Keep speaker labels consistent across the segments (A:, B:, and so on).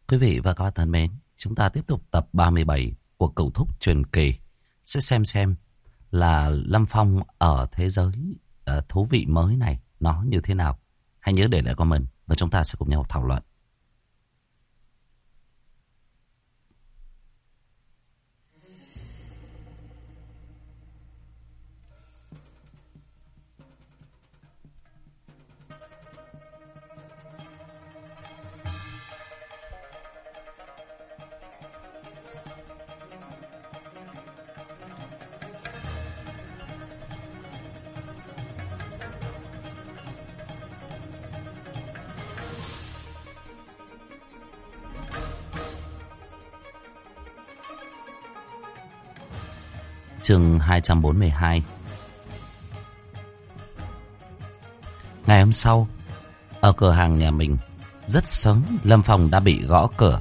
A: Quý vị và các bạn thân mến, chúng ta tiếp tục tập 37 của Cửu Thúc truyền kỳ. Sẽ xem là Lâm Phong ở thế giới thú vị mới này nó như thế nào. Hãy nhớ để lại comment và chúng ta sẽ cùng nhau thảo luận. Chương 242. Ngày hôm sau, ở cửa hàng nhà mình, rất sớm Lâm Phong đã bị gõ cửa.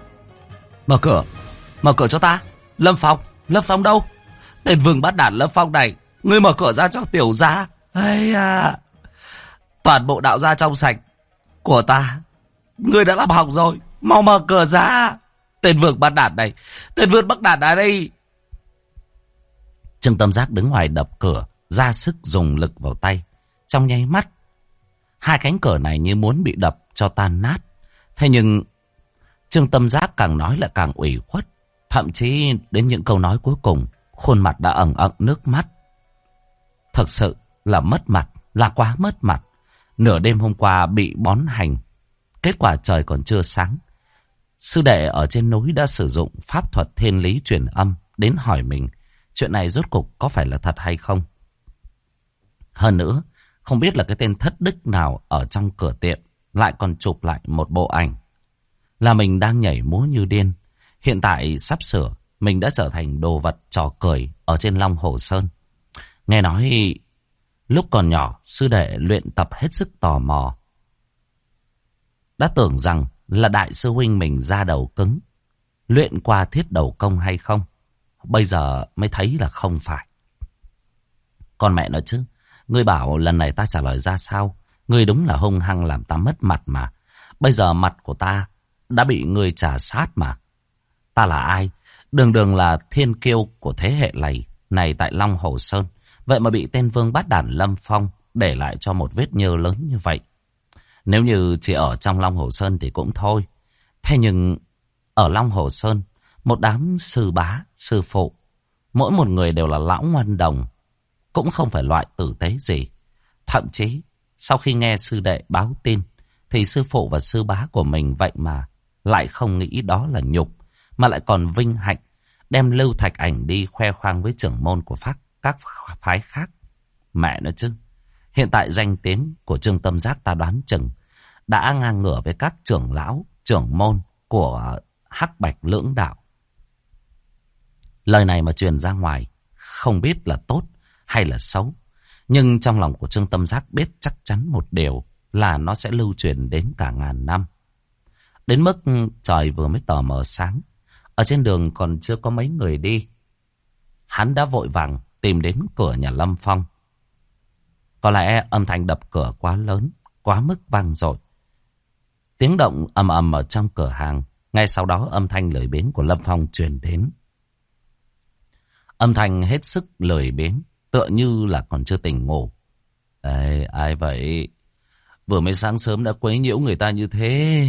A: Mở cửa cho ta. Lâm Phong đâu? Tên vương bắt đản Lâm Phong này, ngươi mở cửa ra cho tiểu gia. Ây à, toàn bộ đạo gia trong sạch của ta, ngươi đã làm hỏng rồi. Mau mở cửa ra. Tên vương bắt đản này, tên vương bắt đản ở đây. Trương Tâm Giác đứng ngoài đập cửa, ra sức dùng lực vào tay. Trong nháy mắt, hai cánh cửa này như muốn bị đập cho tan nát. Thế nhưng Trương Tâm Giác càng nói lại càng ủy khuất. Thậm chí đến những câu nói cuối cùng, khuôn mặt đã ẩn ẩn nước mắt. Thực sự là mất mặt, là quá mất mặt. Nửa đêm hôm qua bị bón hành, kết quả trời còn chưa sáng. Sư đệ ở trên núi đã sử dụng pháp thuật thiên lý truyền âm đến hỏi mình chuyện này rốt cục có phải là thật hay không. Hơn nữa, không biết là cái tên thất đức nào ở trong cửa tiệm lại còn chụp lại một bộ ảnh là mình đang nhảy múa như điên. Hiện tại sắp sửa mình đã trở thành đồ vật trò cười ở trên Long Hồ Sơn. Nghe nói lúc còn nhỏ sư đệ luyện tập hết sức tò mò, đã tưởng rằng là đại sư huynh mình ra đầu cứng, luyện qua thiết đầu công hay không. Bây giờ mới thấy là không phải. Còn mẹ nói chứ, ngươi bảo lần này ta trả lời ra sao? Ngươi đúng là hung hăng làm ta mất mặt mà. Bây giờ mặt của ta đã bị ngươi trả sát mà. Ta là ai? Đường đường là thiên kiêu của thế hệ này tại Long Hồ Sơn. Vậy mà bị tên vương bát đản Lâm Phong để lại cho một vết nhơ lớn như vậy. Nếu như chỉ ở trong Long Hồ Sơn thì cũng thôi. Thế nhưng ở Long Hồ Sơn, một đám sư bá, sư phụ, mỗi một người đều là lão ngoan đồng, cũng không phải loại tử tế gì. Thậm chí, sau khi nghe sư đệ báo tin, thì sư phụ và sư bá của mình vậy mà lại không nghĩ đó là nhục, mà lại còn vinh hạnh đem Lưu Thạch Ảnh đi khoe khoang với trưởng môn của các phái khác. Mẹ nói chứ, hiện tại danh tiếng của Trương Tâm Giác ta đoán chừng đã ngang ngửa với các trưởng lão, trưởng môn của Hắc Bạch Lưỡng Đạo. Lời này mà truyền ra ngoài, không biết là tốt hay là xấu. Nhưng trong lòng của Trương Tâm Giác biết chắc chắn một điều là nó sẽ lưu truyền đến cả ngàn năm. Đến mức trời vừa mới tờ mờ sáng, ở trên đường còn chưa có mấy người đi, hắn đã vội vàng tìm đến cửa nhà Lâm Phong. Có lẽ âm thanh đập cửa quá lớn, quá mức vang dội. Tiếng động ầm ầm ở trong cửa hàng. Ngay sau đó âm thanh lười biếng của Lâm Phong truyền đến. Âm thanh hết sức lười biếng, tựa như là còn chưa tỉnh ngủ. Ê, ai vậy? Vừa mới sáng sớm đã quấy nhiễu người ta như thế.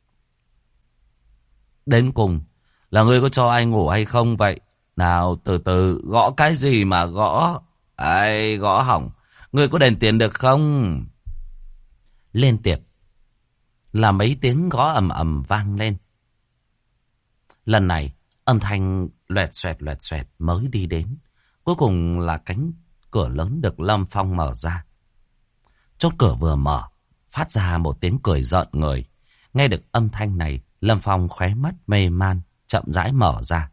A: Đến cùng là ngươi có cho ai ngủ hay không vậy? Nào từ từ, gõ cái gì mà gõ? Ai gõ hỏng, ngươi có đền tiền được không? Liên tiếp là mấy tiếng gõ ầm ầm vang lên. Lần này âm thanh loẹt xoẹt mới đi đến. Cuối cùng là cánh cửa lớn được Lâm Phong mở ra. Chốt cửa vừa mở, phát ra một tiếng cười rợn người. Nghe được âm thanh này, Lâm Phong khóe mắt mê man, chậm rãi mở ra.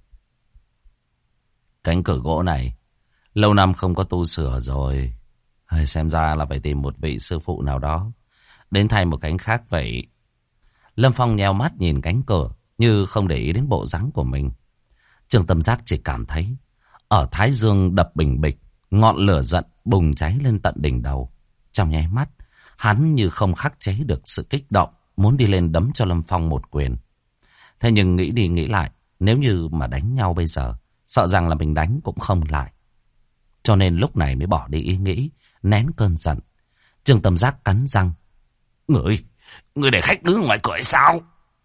A: Cánh cửa gỗ này lâu năm không có tu sửa rồi. Xem ra là phải tìm một vị sư phụ nào đó đến thay một cánh khác vậy. Lâm Phong nheo mắt nhìn cánh cửa, như không để ý đến bộ dáng của mình. Trương Tâm Giác chỉ cảm thấy ở thái dương đập bình bịch, ngọn lửa giận bùng cháy lên tận đỉnh đầu. Trong nháy mắt, hắn như không khắc chế được sự kích động, muốn đi lên đấm cho Lâm Phong một quyền. Thế nhưng nghĩ đi nghĩ lại, nếu như mà đánh nhau bây giờ, sợ rằng là mình đánh cũng không lại. Cho nên lúc này mới bỏ đi ý nghĩ, nén cơn giận. Trương Tâm Giác cắn răng. Người để khách đứng ngoài cửa hay sao?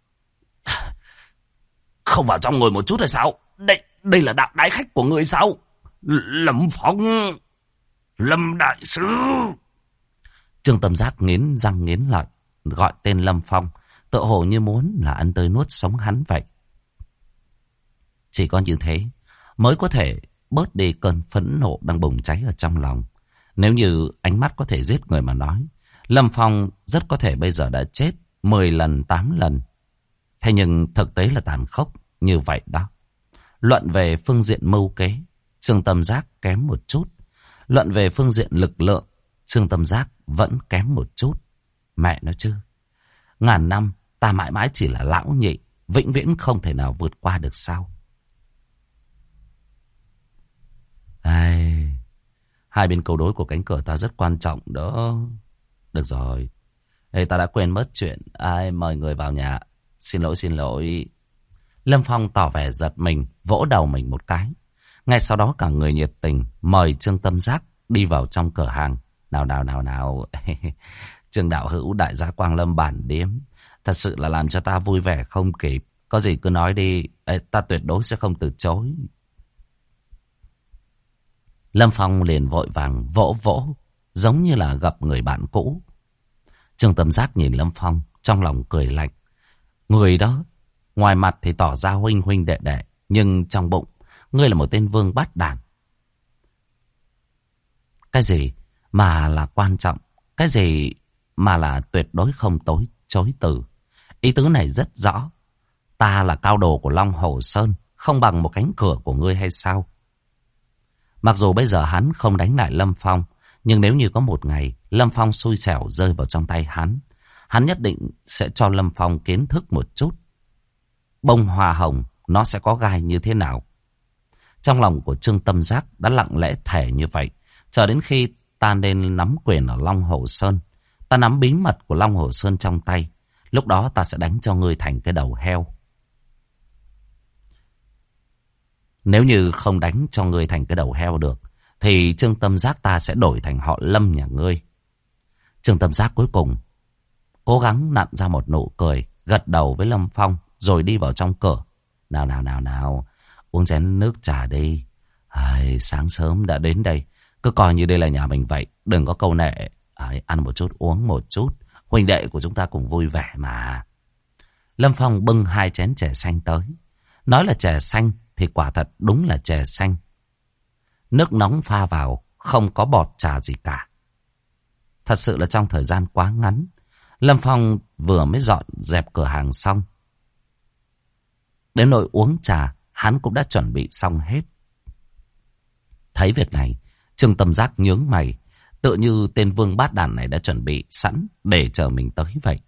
A: Không vào trong ngồi một chút hay sao? Đây là đạo đái khách của người sao? Lâm Phong, Lâm đại sư. Trương Tâm Giác nghiến răng nghiến lợi, gọi tên Lâm Phong, tựa hồ như muốn là ăn tươi nuốt sống hắn vậy. Chỉ có như thế mới có thể bớt đi cơn phẫn nộ đang bùng cháy ở trong lòng. Nếu như ánh mắt có thể giết người mà nói, Lâm Phong rất có thể bây giờ đã chết 10 lần 8 lần. Thế nhưng thực tế là tàn khốc như vậy đó. Luận về phương diện mưu kế, Trương Tâm Giác kém một chút. Luận về phương diện lực lượng, Trương Tâm Giác vẫn kém một chút. Mẹ nói chứ, ngàn năm ta mãi mãi chỉ là lão nhị, vĩnh viễn không thể nào vượt qua được sao? Hai bên câu đối của cánh cửa ta rất quan trọng đó. Được rồi, ta đã quên mất chuyện. Mời người vào nhà. Xin lỗi. Lâm Phong tỏ vẻ giật mình, vỗ đầu mình một cái. Ngay sau đó cả người nhiệt tình mời Trương Tâm Giác đi vào trong cửa hàng. Nào. Trương đạo hữu đại gia Quang Lâm bản điếm, thật sự là làm cho ta vui vẻ không kịp. Có gì cứ nói đi, ta tuyệt đối sẽ không từ chối. Lâm Phong liền vội vàng vỗ, giống như là gặp người bạn cũ. Trương Tâm Giác nhìn Lâm Phong, trong lòng cười lạnh. Người đó, ngoài mặt thì tỏ ra huynh huynh đệ đệ, nhưng trong bụng, ngươi là một tên vương bát đản. Cái gì mà là quan trọng, cái gì mà là tuyệt đối không chối từ. Ý tứ này rất rõ. Ta là cao đồ của Long Hồ Sơn, không bằng một cánh cửa của ngươi hay sao? Mặc dù bây giờ hắn không đánh lại Lâm Phong, nhưng nếu như có một ngày Lâm Phong xui xẻo rơi vào trong tay hắn nhất định sẽ cho Lâm Phong kiến thức một chút. Bông hoa hồng nó sẽ có gai như thế nào? Trong lòng của Trương Tâm Giác đã lặng lẽ thề như vậy. Chờ đến khi ta nên nắm quyền ở Long Hồ Sơn, ta nắm bí mật của Long Hồ Sơn trong tay, lúc đó ta sẽ đánh cho ngươi thành cái đầu heo. Nếu như không đánh cho ngươi thành cái đầu heo được, thì Trương Tâm Giác ta sẽ đổi thành họ Lâm nhà ngươi. Trương Tâm Giác cuối cùng cố gắng nặn ra một nụ cười, gật đầu với Lâm Phong, rồi đi vào trong cửa. Nào, uống chén nước trà đi. Sáng sớm đã đến đây, cứ coi như đây là nhà mình vậy, đừng có câu nệ. Ăn một chút, uống một chút, huynh đệ của chúng ta cùng vui vẻ mà. Lâm Phong bưng 2 chén chè xanh tới. Nói là chè xanh thì quả thật đúng là chè xanh. Nước nóng pha vào, không có bọt trà gì cả. Thật sự là trong thời gian quá ngắn, Lâm Phong vừa mới dọn dẹp cửa hàng xong. Đến nỗi uống trà, hắn cũng đã chuẩn bị xong hết. Thấy việc này, Trương Tâm Giác nhướng mày, tựa như tên vương bát đàn này đã chuẩn bị sẵn để chờ mình tới vậy.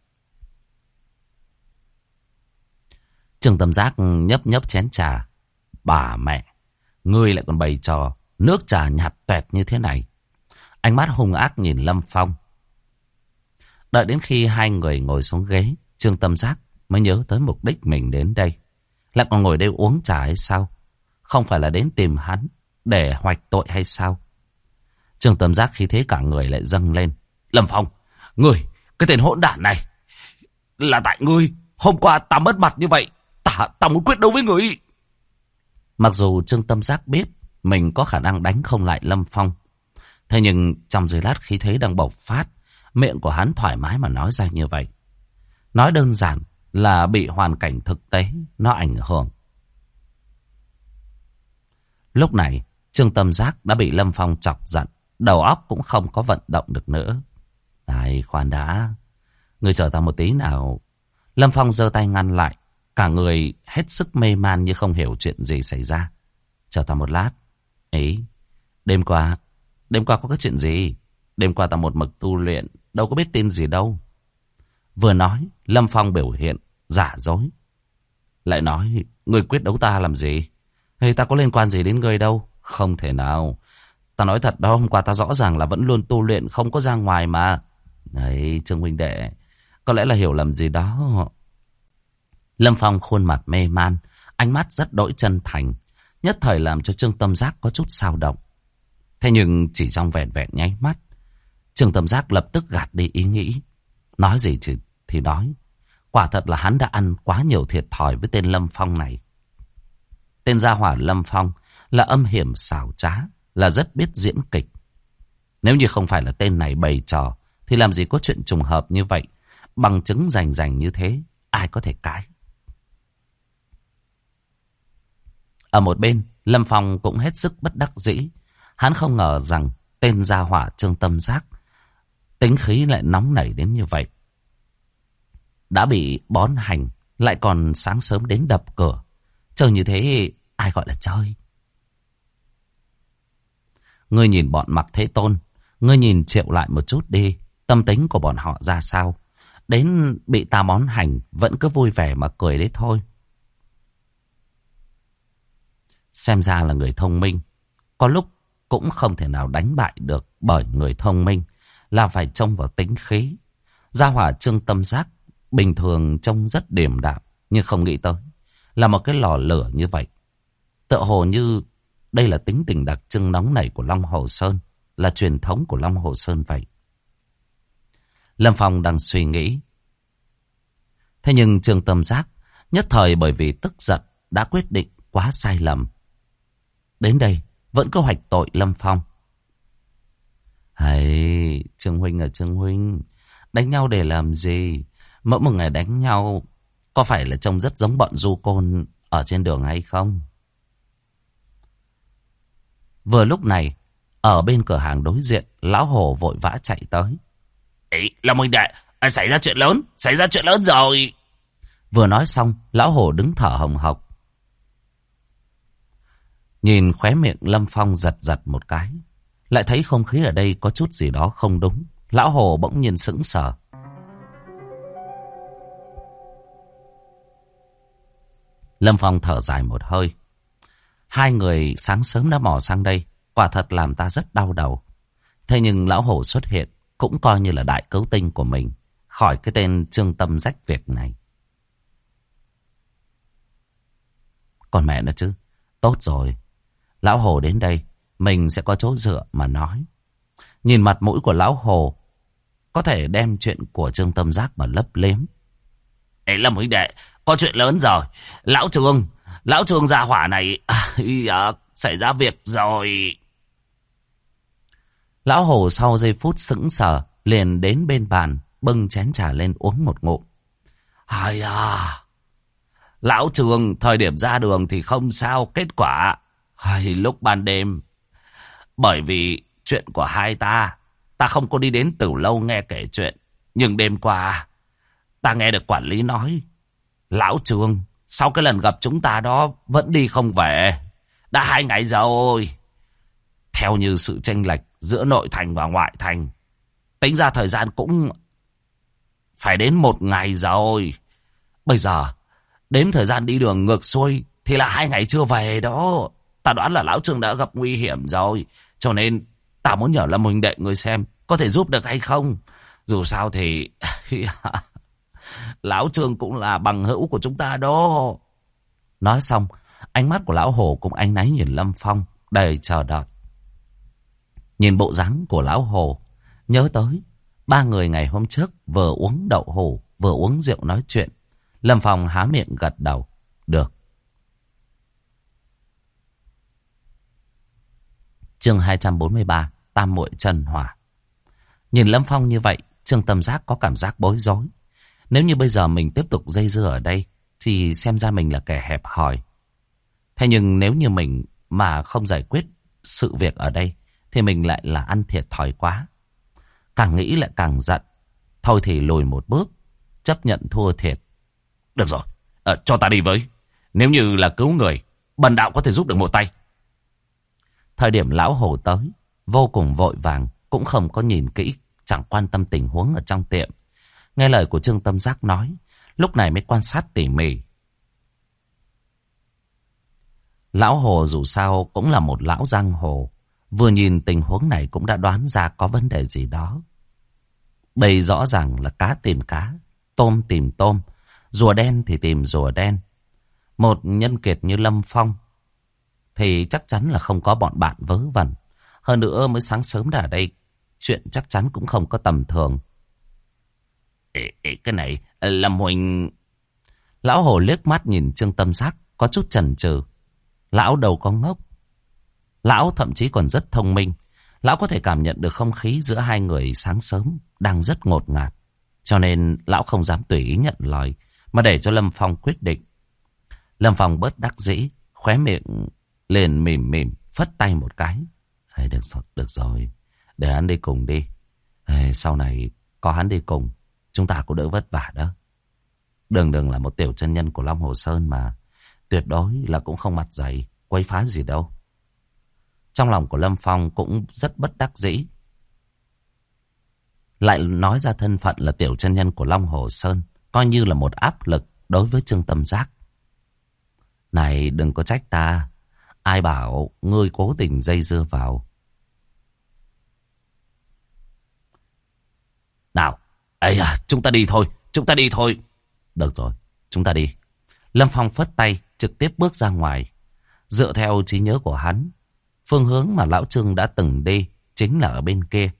A: Trương Tâm Giác nhấp chén trà. Bà mẹ, ngươi lại còn bày trò nước trà nhạt toẹt như thế này. Ánh mắt hung ác nhìn Lâm Phong. Đợi đến khi hai người ngồi xuống ghế, Trương Tâm Giác mới nhớ tới mục đích mình đến đây. Lại còn ngồi đây uống trà hay sao? Không phải là đến tìm hắn để hoạch tội hay sao? Trương Tâm Giác khi thế cả người lại dâng lên. Lâm Phong, ngươi, cái tên hỗn đản này, là tại ngươi. Hôm qua ta mất mặt như vậy, ta muốn quyết đấu với ngươi. Mặc dù Trương Tâm Giác biết mình có khả năng đánh không lại Lâm Phong, thế nhưng trong giây lát khí thế đang bộc phát, miệng của hắn thoải mái mà nói ra như vậy. Nói đơn giản là bị hoàn cảnh thực tế nó ảnh hưởng. Lúc này Trương Tâm Giác đã bị Lâm Phong chọc giận, đầu óc cũng không có vận động được nữa. Khoan đã, ngươi chờ ta một tí nào. Lâm Phong giơ tay ngăn lại, cả người hết sức mê man như không hiểu chuyện gì xảy ra. Chờ ta một lát. Đêm qua có cái chuyện gì? Đêm qua ta một mực tu luyện, đâu có biết tin gì đâu. Vừa nói, Lâm Phong biểu hiện giả dối. Lại nói, ngươi quyết đấu ta làm gì? Ta có liên quan gì đến ngươi đâu? Không thể nào. Ta nói thật đó, hôm qua ta rõ ràng là vẫn luôn tu luyện, không có ra ngoài mà. Trương huynh đệ, Có lẽ là hiểu lầm gì đó. Lâm Phong khuôn mặt mê man, ánh mắt rất đỗi chân thành, nhất thời làm cho Trương Tâm Giác có chút xao động. Thế nhưng chỉ trong vẹn vẹn nháy mắt, Trương Tâm Giác lập tức gạt đi ý nghĩ. Nói gì thì nói. Quả thật là hắn đã ăn quá nhiều thiệt thòi với tên Lâm Phong này. Tên gia hỏa Lâm Phong là âm hiểm xảo trá, là rất biết diễn kịch. Nếu như không phải là tên này bày trò, thì làm gì có chuyện trùng hợp như vậy. Bằng chứng rành rành như thế, ai có thể cãi. Ở một bên, Lâm Phong cũng hết sức bất đắc dĩ. Hắn không ngờ rằng tên gia hỏa Trương Tâm Giác tính khí lại nóng nảy đến như vậy. Đã bị bón hành, lại còn sáng sớm đến đập cửa. Chơi như thế, ai gọi là chơi. Ngươi nhìn bọn Mạc Thế Tôn, ngươi nhìn Triệu lại một chút đi. Tâm tính của bọn họ ra sao? Đến bị ta bón hành, vẫn cứ vui vẻ mà cười đấy thôi. Xem ra là người thông minh. Có lúc cũng không thể nào đánh bại được, bởi người thông minh là phải trông vào tính khí. Gia hỏa Trương Tâm Giác bình thường trông rất điềm đạm, nhưng không nghĩ tới là một cái lò lửa như vậy. Tựa hồ như đây là tính tình đặc trưng nóng nảy của Long Hồ Sơn, là truyền thống của Long Hồ Sơn vậy. Lâm Phong đang suy nghĩ. Thế nhưng Trương Tâm Giác nhất thời bởi vì tức giận đã quyết định quá sai lầm. Đến đây vẫn cứ hoạch tội Lâm Phong. Hay, Trương Huynh Trương Huynh, đánh nhau để làm gì? Mỗi một ngày đánh nhau, có phải là trông rất giống bọn du côn ở trên đường hay không? Vừa lúc này, ở bên cửa hàng đối diện, Lão Hồ vội vã chạy tới. Ý, Long huynh đệ, xảy ra chuyện lớn rồi. Vừa nói xong, Lão Hồ đứng thở hồng hộc. Nhìn khóe miệng Lâm Phong giật giật một cái, lại thấy không khí ở đây có chút gì đó không đúng. Lão Hồ bỗng nhiên sững sờ. Lâm Phong thở dài một hơi. Hai người sáng sớm đã mò sang đây, quả thật làm ta rất đau đầu. Thế nhưng Lão Hồ xuất hiện cũng coi như là đại cứu tinh của mình, khỏi cái tên Trương Tâm rách việc này. Còn mẹ nó chứ, tốt rồi. Lão Hồ đến đây, mình sẽ có chỗ dựa mà nói. Nhìn mặt mũi của Lão Hồ, có thể đem chuyện của Trương Tâm Giác mà lấp liếm. Ê Lâm huynh đệ, có chuyện lớn rồi. Lão Trương gia hỏa này xảy ra việc rồi. Lão Hồ sau giây phút sững sờ liền đến bên bàn, bưng chén trà lên uống một ngụm. Hay à, Lão Trương thời điểm ra đường thì không sao, kết quả hay lúc ban đêm, bởi vì chuyện của hai ta không có đi đến Tử Lâu nghe kể chuyện, nhưng đêm qua ta nghe được quản lý nói Lão Trương sau cái lần gặp chúng ta đó vẫn đi không về, đã 2 ngày rồi. Theo như sự chênh lệch giữa nội thành và ngoại thành, tính ra thời gian cũng phải đến 1 ngày rồi. Bây giờ đếm thời gian đi đường ngược xuôi thì là 2 ngày chưa về đó. Ta đoán là Lão Trương đã gặp nguy hiểm rồi, cho nên ta muốn nhờ Lâm huynh đệ người xem có thể giúp được hay không. Dù sao thì Lão Trương cũng là bằng hữu của chúng ta đó. Nói xong, ánh mắt của Lão Hồ cũng áy náy nhìn Lâm Phong, đầy chờ đợi. Nhìn bộ dáng của Lão Hồ, nhớ tới 3 người ngày hôm trước vừa uống đậu hũ, vừa uống rượu nói chuyện. Lâm Phong há miệng gật đầu. Được. Chương 243, Tam Muội Chân Hỏa. Nhìn Lâm Phong như vậy, Trương Tâm Giác có cảm giác bối rối. Nếu như bây giờ mình tiếp tục dây dưa ở đây, thì xem ra mình là kẻ hẹp hòi. Thế nhưng nếu như mình mà không giải quyết sự việc ở đây, thì mình lại là ăn thiệt thòi quá. Càng nghĩ lại càng giận. Thôi thì lùi một bước, chấp nhận thua thiệt. Được rồi, cho ta đi với. Nếu như là cứu người, bần đạo có thể giúp được một tay. Thời điểm Lão Hồ tới, vô cùng vội vàng, cũng không có nhìn kỹ, chẳng quan tâm tình huống ở trong tiệm. Nghe lời của Trương Tâm Giác nói, lúc này mới quan sát tỉ mỉ. Lão Hồ dù sao cũng là một lão giang hồ, vừa nhìn tình huống này cũng đã đoán ra có vấn đề gì đó. Đây rõ ràng là cá tìm cá, tôm tìm tôm, rùa đen thì tìm rùa đen. Một nhân kiệt như Lâm Phong thì chắc chắn là không có bọn bạn vớ vẩn. Hơn nữa mới sáng sớm đã ở đây, chuyện chắc chắn cũng không có tầm thường. Cái này, Lâm Huỳnh... Lão Hồ liếc mắt nhìn Trương Tâm Giác, có chút chần chừ. Lão đâu có ngốc. Lão thậm chí còn rất thông minh. Lão có thể cảm nhận được không khí giữa hai người sáng sớm đang rất ngột ngạt. Cho nên lão không dám tùy ý nhận lời, mà để cho Lâm Phong quyết định. Lâm Phong bớt đắc dĩ, khóe miệng liền mỉm mỉm, phất tay một cái. Được rồi, để hắn đi cùng đi. Sau này có hắn đi cùng, chúng ta cũng đỡ vất vả đó. Đừng là một tiểu chân nhân của Long Hồ Sơn mà. Tuyệt đối là cũng không mặt dày, quấy phá gì đâu. Trong lòng của Lâm Phong cũng rất bất đắc dĩ. Lại nói ra thân phận là tiểu chân nhân của Long Hồ Sơn, coi như là một áp lực đối với Trương Tâm Giác. Này, đừng có trách ta. Ai bảo ngươi cố tình dây dưa vào. Nào, chúng ta đi thôi. Được rồi, chúng ta đi. Lâm Phong phất tay, trực tiếp bước ra ngoài. Dựa theo trí nhớ của hắn, phương hướng mà lão Trương đã từng đi chính là ở bên kia.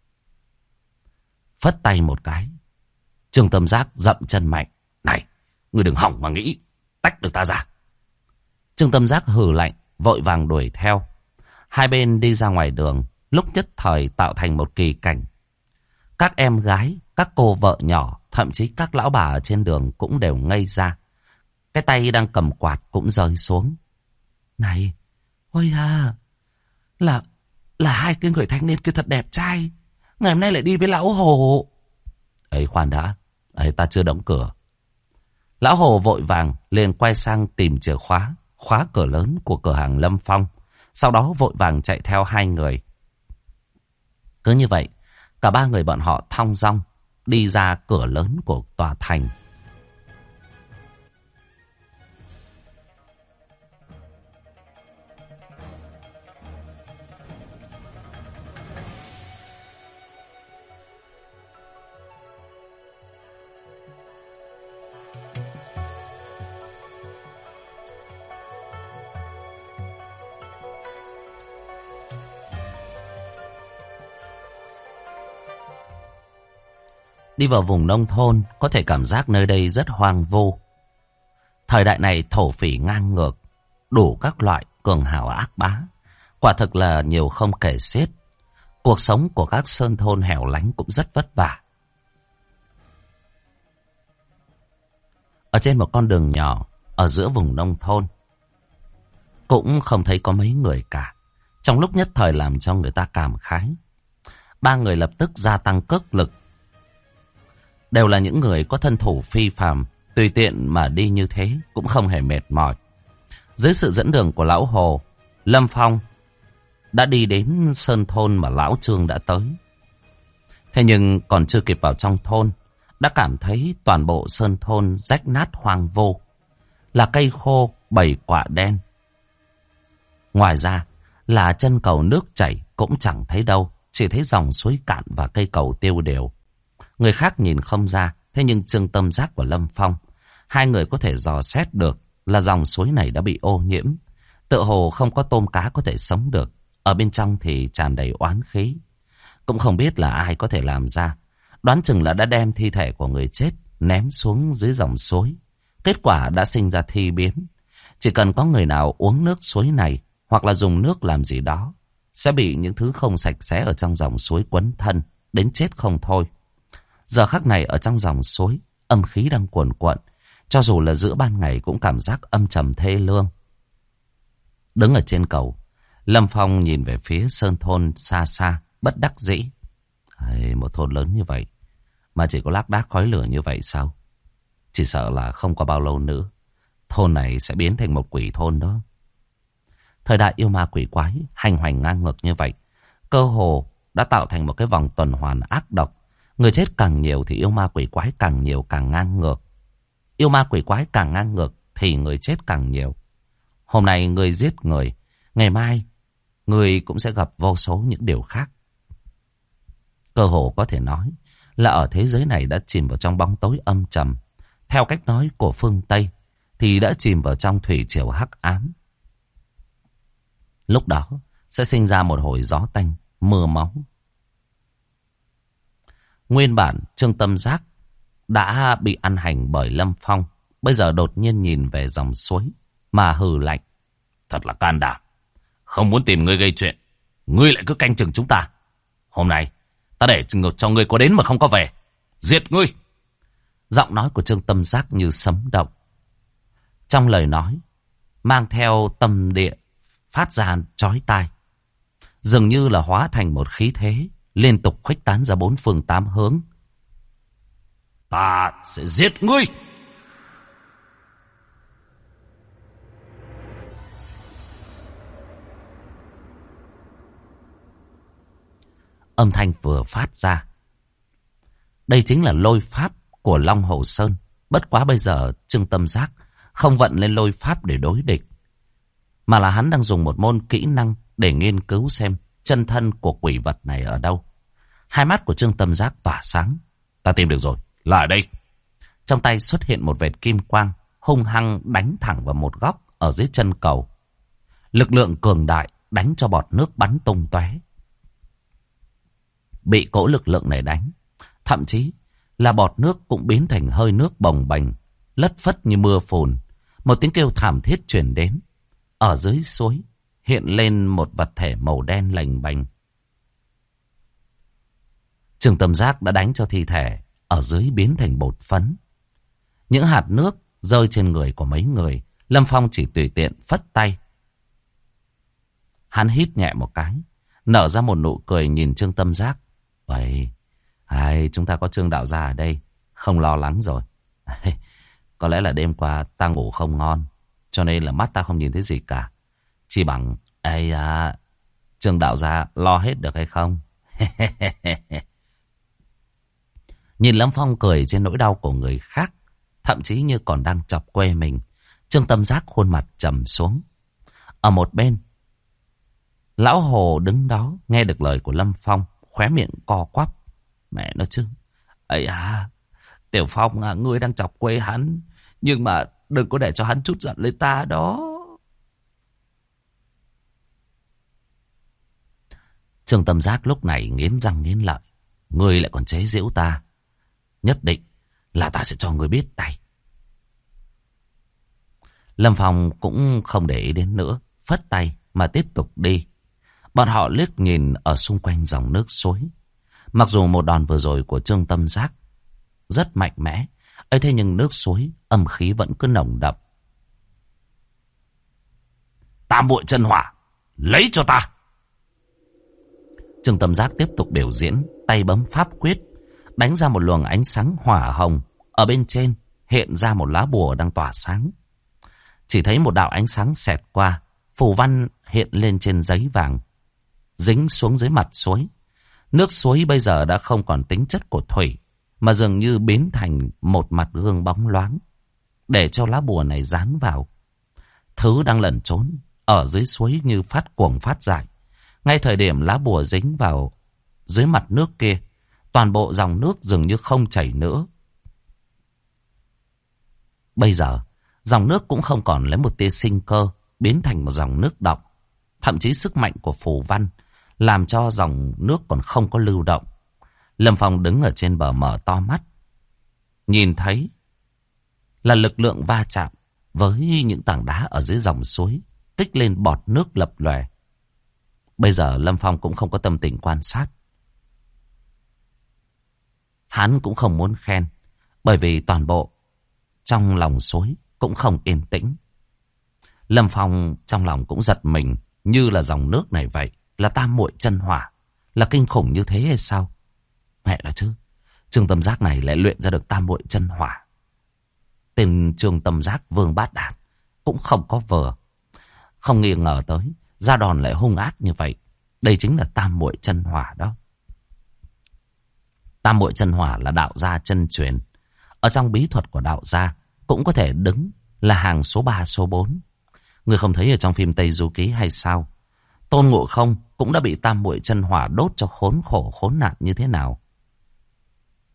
A: Phất tay một cái, Trương Tâm Giác dậm chân mạnh. Này, ngươi đừng hỏng mà nghĩ, tách được ta ra. Trương Tâm Giác hừ lạnh, vội vàng đuổi theo. Hai bên đi ra ngoài đường, lúc nhất thời tạo thành một kỳ cảnh. Các em gái, các cô vợ nhỏ, thậm chí các lão bà ở trên đường cũng đều ngây ra. Cái tay đang cầm quạt cũng rơi xuống. Này, ôi à, là hai cái người thanh niên kia thật đẹp trai. Ngày hôm nay lại đi với lão Hồ. Khoan đã, ta chưa đóng cửa. Lão Hồ vội vàng liền quay sang tìm chìa khóa, khóa cửa lớn của cửa hàng Lâm Phong. Sau đó vội vàng chạy theo hai người. Cứ như vậy, cả ba người bọn họ thong dong đi ra cửa lớn của tòa thành. Đi vào vùng nông thôn, có thể cảm giác nơi đây rất hoang vu. Thời đại này thổ phỉ ngang ngược, đủ các loại cường hào ác bá. Quả thực là nhiều không kể xiết. Cuộc sống của các sơn thôn hẻo lánh cũng rất vất vả. Ở trên một con đường nhỏ, ở giữa vùng nông thôn, cũng không thấy có mấy người cả. Trong lúc nhất thời làm cho người ta cảm khái. Ba người lập tức gia tăng cước lực. Đều là những người có thân thủ phi phàm, tùy tiện mà đi như thế cũng không hề mệt mỏi. Dưới sự dẫn đường của lão Hồ, Lâm Phong đã đi đến sơn thôn mà lão Trương đã tới. Thế nhưng còn chưa kịp vào trong thôn, đã cảm thấy toàn bộ sơn thôn rách nát hoang vô, là cây khô bầy quạ đen. Ngoài ra là chân cầu nước chảy cũng chẳng thấy đâu, chỉ thấy dòng suối cạn và cây cầu tiêu đều. Người khác nhìn không ra, thế nhưng Trương Tâm Giác và Lâm Phong, hai người có thể dò xét được là dòng suối này đã bị ô nhiễm. Tựa hồ không có tôm cá có thể sống được, ở bên trong thì tràn đầy oán khí. Cũng không biết là ai có thể làm ra. Đoán chừng là đã đem thi thể của người chết ném xuống dưới dòng suối. Kết quả đã sinh ra thi biến. Chỉ cần có người nào uống nước suối này hoặc là dùng nước làm gì đó, sẽ bị những thứ không sạch sẽ ở trong dòng suối quấn thân, đến chết không thôi. Giờ khắc này ở trong dòng suối, âm khí đang cuồn cuộn. Cho dù là giữa ban ngày cũng cảm giác âm trầm thê lương. Đứng ở trên cầu, Lâm Phong nhìn về phía sơn thôn xa xa, bất đắc dĩ. Một thôn lớn như vậy, mà chỉ có lác đác khói lửa như vậy sao? Chỉ sợ là không có bao lâu nữa, thôn này sẽ biến thành một quỷ thôn đó. Thời đại yêu ma quỷ quái, hành hoành ngang ngược như vậy, cơ hồ đã tạo thành một cái vòng tuần hoàn ác độc. Người chết càng nhiều thì yêu ma quỷ quái càng nhiều, càng ngang ngược. Yêu ma quỷ quái càng ngang ngược thì người chết càng nhiều. Hôm nay người giết người, ngày mai người cũng sẽ gặp vô số những điều khác. Cơ hồ có thể nói, là ở thế giới này đã chìm vào trong bóng tối âm trầm. Theo cách nói của phương Tây thì đã chìm vào trong thủy triều hắc ám. Lúc đó sẽ sinh ra một hồi gió tanh, mưa máu. Nguyên bản Trương Tâm Giác đã bị ăn hành bởi Lâm Phong. Bây giờ đột nhiên nhìn về dòng suối mà hừ lạnh. Thật là can đảm. Không muốn tìm ngươi gây chuyện, ngươi lại cứ canh chừng chúng ta. Hôm nay ta để cho ngươi có đến mà không có về. Diệt ngươi. Giọng nói của Trương Tâm Giác như sấm động. Trong lời nói mang theo tâm địa phát ra chói tai, dường như là hóa thành một khí thế liên tục khuếch tán ra bốn phương tám hướng. Ta sẽ giết ngươi. Âm thanh vừa phát ra, đây chính là lôi pháp của Long Hồ Sơn. Bất quá bây giờ Trương Tâm Giác không vận lên lôi pháp để đối địch, mà là hắn đang dùng một môn kỹ năng để nghiên cứu xem chân thân của quỷ vật này ở đâu. Hai mắt của Trương Tâm Giác tỏa sáng. Ta tìm được rồi, là ở đây. Trong tay xuất hiện một vệt kim quang, hung hăng đánh thẳng vào một góc ở dưới chân cầu. Lực lượng cường đại đánh cho bọt nước bắn tung tóe. Bị cỗ lực lượng này đánh, thậm chí là bọt nước cũng biến thành hơi nước bồng bềnh, lất phất như mưa phùn. Một tiếng kêu thảm thiết truyền đến. Ở dưới suối hiện lên một vật thể màu đen lềnh bềnh. Trương Tâm Giác đã đánh cho thi thể ở dưới biến thành bột phấn. Những hạt nước rơi trên người của mấy người. Lâm Phong chỉ tùy tiện phất tay. Hắn hít nhẹ một cái, nở ra một nụ cười nhìn Trương Tâm Giác. Vậy, chúng ta có Trương đạo gia ở đây, không lo lắng rồi. Có lẽ là đêm qua ta ngủ không ngon, cho nên là mắt ta không nhìn thấy gì cả. Chỉ bằng, Trương đạo gia lo hết được hay không? Nhìn Lâm Phong cười trên nỗi đau của người khác, thậm chí như còn đang chọc quê mình, Trương Tâm Giác khuôn mặt trầm xuống. Ở một bên, Lão Hồ đứng đó nghe được lời của Lâm Phong, khóe miệng co quắp. Mẹ nó chứ. Tiểu Phong ngươi đang chọc quê hắn, nhưng mà đừng có để cho hắn chút giận lên ta đó. Trương Tâm Giác lúc này nghiến răng nghiến lợi. Ngươi lại còn chế giễu ta. Nhất định là ta sẽ cho ngươi biết tay. Lâm Phong cũng không để ý đến nữa, phất tay mà tiếp tục đi. Bọn họ liếc nhìn ở xung quanh dòng nước suối. Mặc dù một đòn vừa rồi của Trương Tâm Giác rất mạnh mẽ, ấy thế nhưng nước suối âm khí vẫn cứ nồng đậm. Tam Muội Chân Hỏa, lấy cho ta. Trương Tâm Giác tiếp tục biểu diễn, tay bấm pháp quyết, đánh ra một luồng ánh sáng hỏa hồng. Ở bên trên hiện ra một lá bùa đang tỏa sáng. Chỉ thấy một đạo ánh sáng xẹt qua, phù văn hiện lên trên giấy vàng, dính xuống dưới mặt suối. Nước suối bây giờ đã không còn tính chất của thủy, mà dường như biến thành một mặt gương bóng loáng, để cho lá bùa này dán vào. Thứ đang lẩn trốn ở dưới suối như phát cuồng phát dại. Ngay thời điểm lá bùa dính vào dưới mặt nước kia, toàn bộ dòng nước dường như không chảy nữa. Bây giờ, dòng nước cũng không còn lấy một tia sinh cơ, biến thành một dòng nước đọng. Thậm chí sức mạnh của phù văn làm cho dòng nước còn không có lưu động. Lâm Phong đứng ở trên bờ mở to mắt, nhìn thấy là lực lượng va chạm với những tảng đá ở dưới dòng suối, tích lên bọt nước lập lòe. Bây giờ Lâm Phong cũng không có tâm tình quan sát. Hắn cũng không muốn khen, bởi vì toàn bộ trong lòng suối cũng không yên tĩnh. Lâm Phong trong lòng cũng giật mình, như là dòng nước này vậy, là Tam Muội Chân Hỏa, là kinh khủng như thế hay sao? Mẹ là chứ, Trương Tâm Giác này lại luyện ra được Tam Muội Chân Hỏa. Tên Trương Tâm Giác Vương Bát Đản cũng không có vừa. Không nghi ngờ tới, ra đòn lại hung ác như vậy. Đây chính là Tam Muội Chân Hỏa đó. Tam Muội Chân Hỏa là đạo gia chân truyền. Ở trong bí thuật của đạo gia cũng có thể đứng là hàng số 3, số 4. Người không thấy ở trong phim Tây Du Ký hay sao? Tôn Ngộ Không cũng đã bị Tam Muội Chân Hỏa đốt cho khốn khổ khốn nạn như thế nào.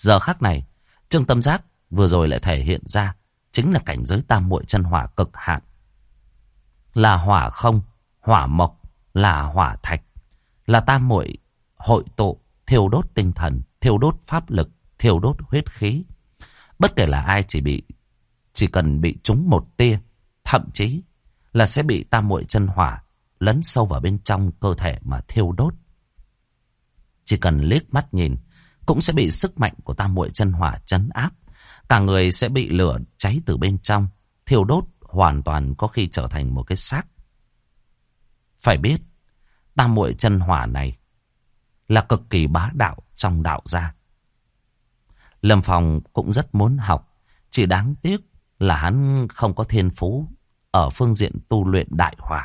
A: Giờ khắc này, Trương Tâm Giác vừa rồi lại thể hiện ra chính là cảnh giới tam muội chân hỏa cực hạn. Là hỏa không, hỏa mộc, là hỏa thạch, là tam muội hội tụ, thiêu đốt tinh thần, thiêu đốt pháp lực, thiêu đốt huyết khí. Bất kể là ai chỉ cần bị trúng một tia, thậm chí là sẽ bị tam muội chân hỏa lấn sâu vào bên trong cơ thể mà thiêu đốt. Chỉ cần liếc mắt nhìn cũng sẽ bị sức mạnh của tam muội chân hỏa trấn áp. Cả người sẽ bị lửa cháy từ bên trong, thiêu đốt hoàn toàn, có khi trở thành một cái xác. Phải biết, tam muội chân hỏa này là cực kỳ bá đạo trong đạo gia. Lâm Phong cũng rất muốn học, chỉ đáng tiếc là hắn không có thiên phú ở phương diện tu luyện đại hỏa.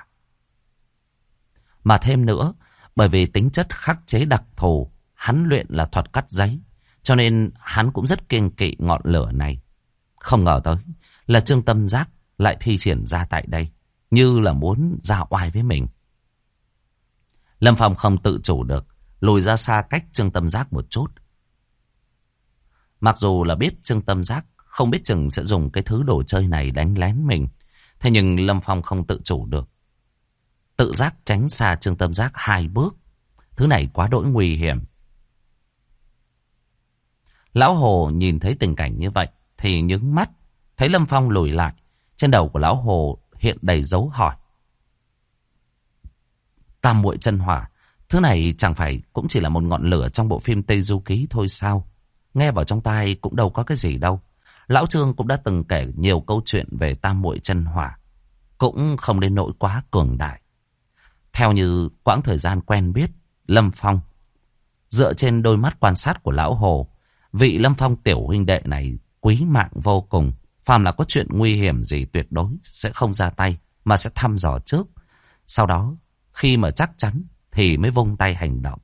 A: Mà thêm nữa, bởi vì tính chất khắc chế đặc thù, hắn luyện là thuật cắt giấy, cho nên hắn cũng rất kiêng kỵ ngọn lửa này. Không ngờ tới là Trương Tâm Giác lại thi triển ra tại đây, như là muốn ra oai với mình. Lâm Phong không tự chủ được, lùi ra xa cách Trương Tâm Giác một chút. Mặc dù là biết Trương Tâm Giác không biết chừng sẽ dùng cái thứ đồ chơi này đánh lén mình, thế nhưng Lâm Phong không tự chủ được, tự giác tránh xa Trương Tâm Giác 2 bước. Thứ này quá đỗi nguy hiểm. Lão Hồ nhìn thấy tình cảnh như vậy thì nhướng mắt, thấy Lâm Phong lùi lại. Trên đầu của Lão Hồ hiện đầy dấu hỏi. Tam muội chân hỏa, thứ này chẳng phải cũng chỉ là một ngọn lửa trong bộ phim Tây Du Ký thôi sao? Nghe vào trong tai cũng đâu có cái gì đâu. Lão Trương cũng đã từng kể nhiều câu chuyện về tam muội chân hỏa, cũng không đến nỗi quá cường đại. Theo như quãng thời gian quen biết Lâm Phong, dựa trên đôi mắt quan sát của Lão Hồ, vị Lâm Phong tiểu huynh đệ này quý mạng vô cùng. Phàm là có chuyện nguy hiểm gì tuyệt đối sẽ không ra tay, mà sẽ thăm dò trước. Sau đó, khi mà chắc chắn thì mới vung tay hành động.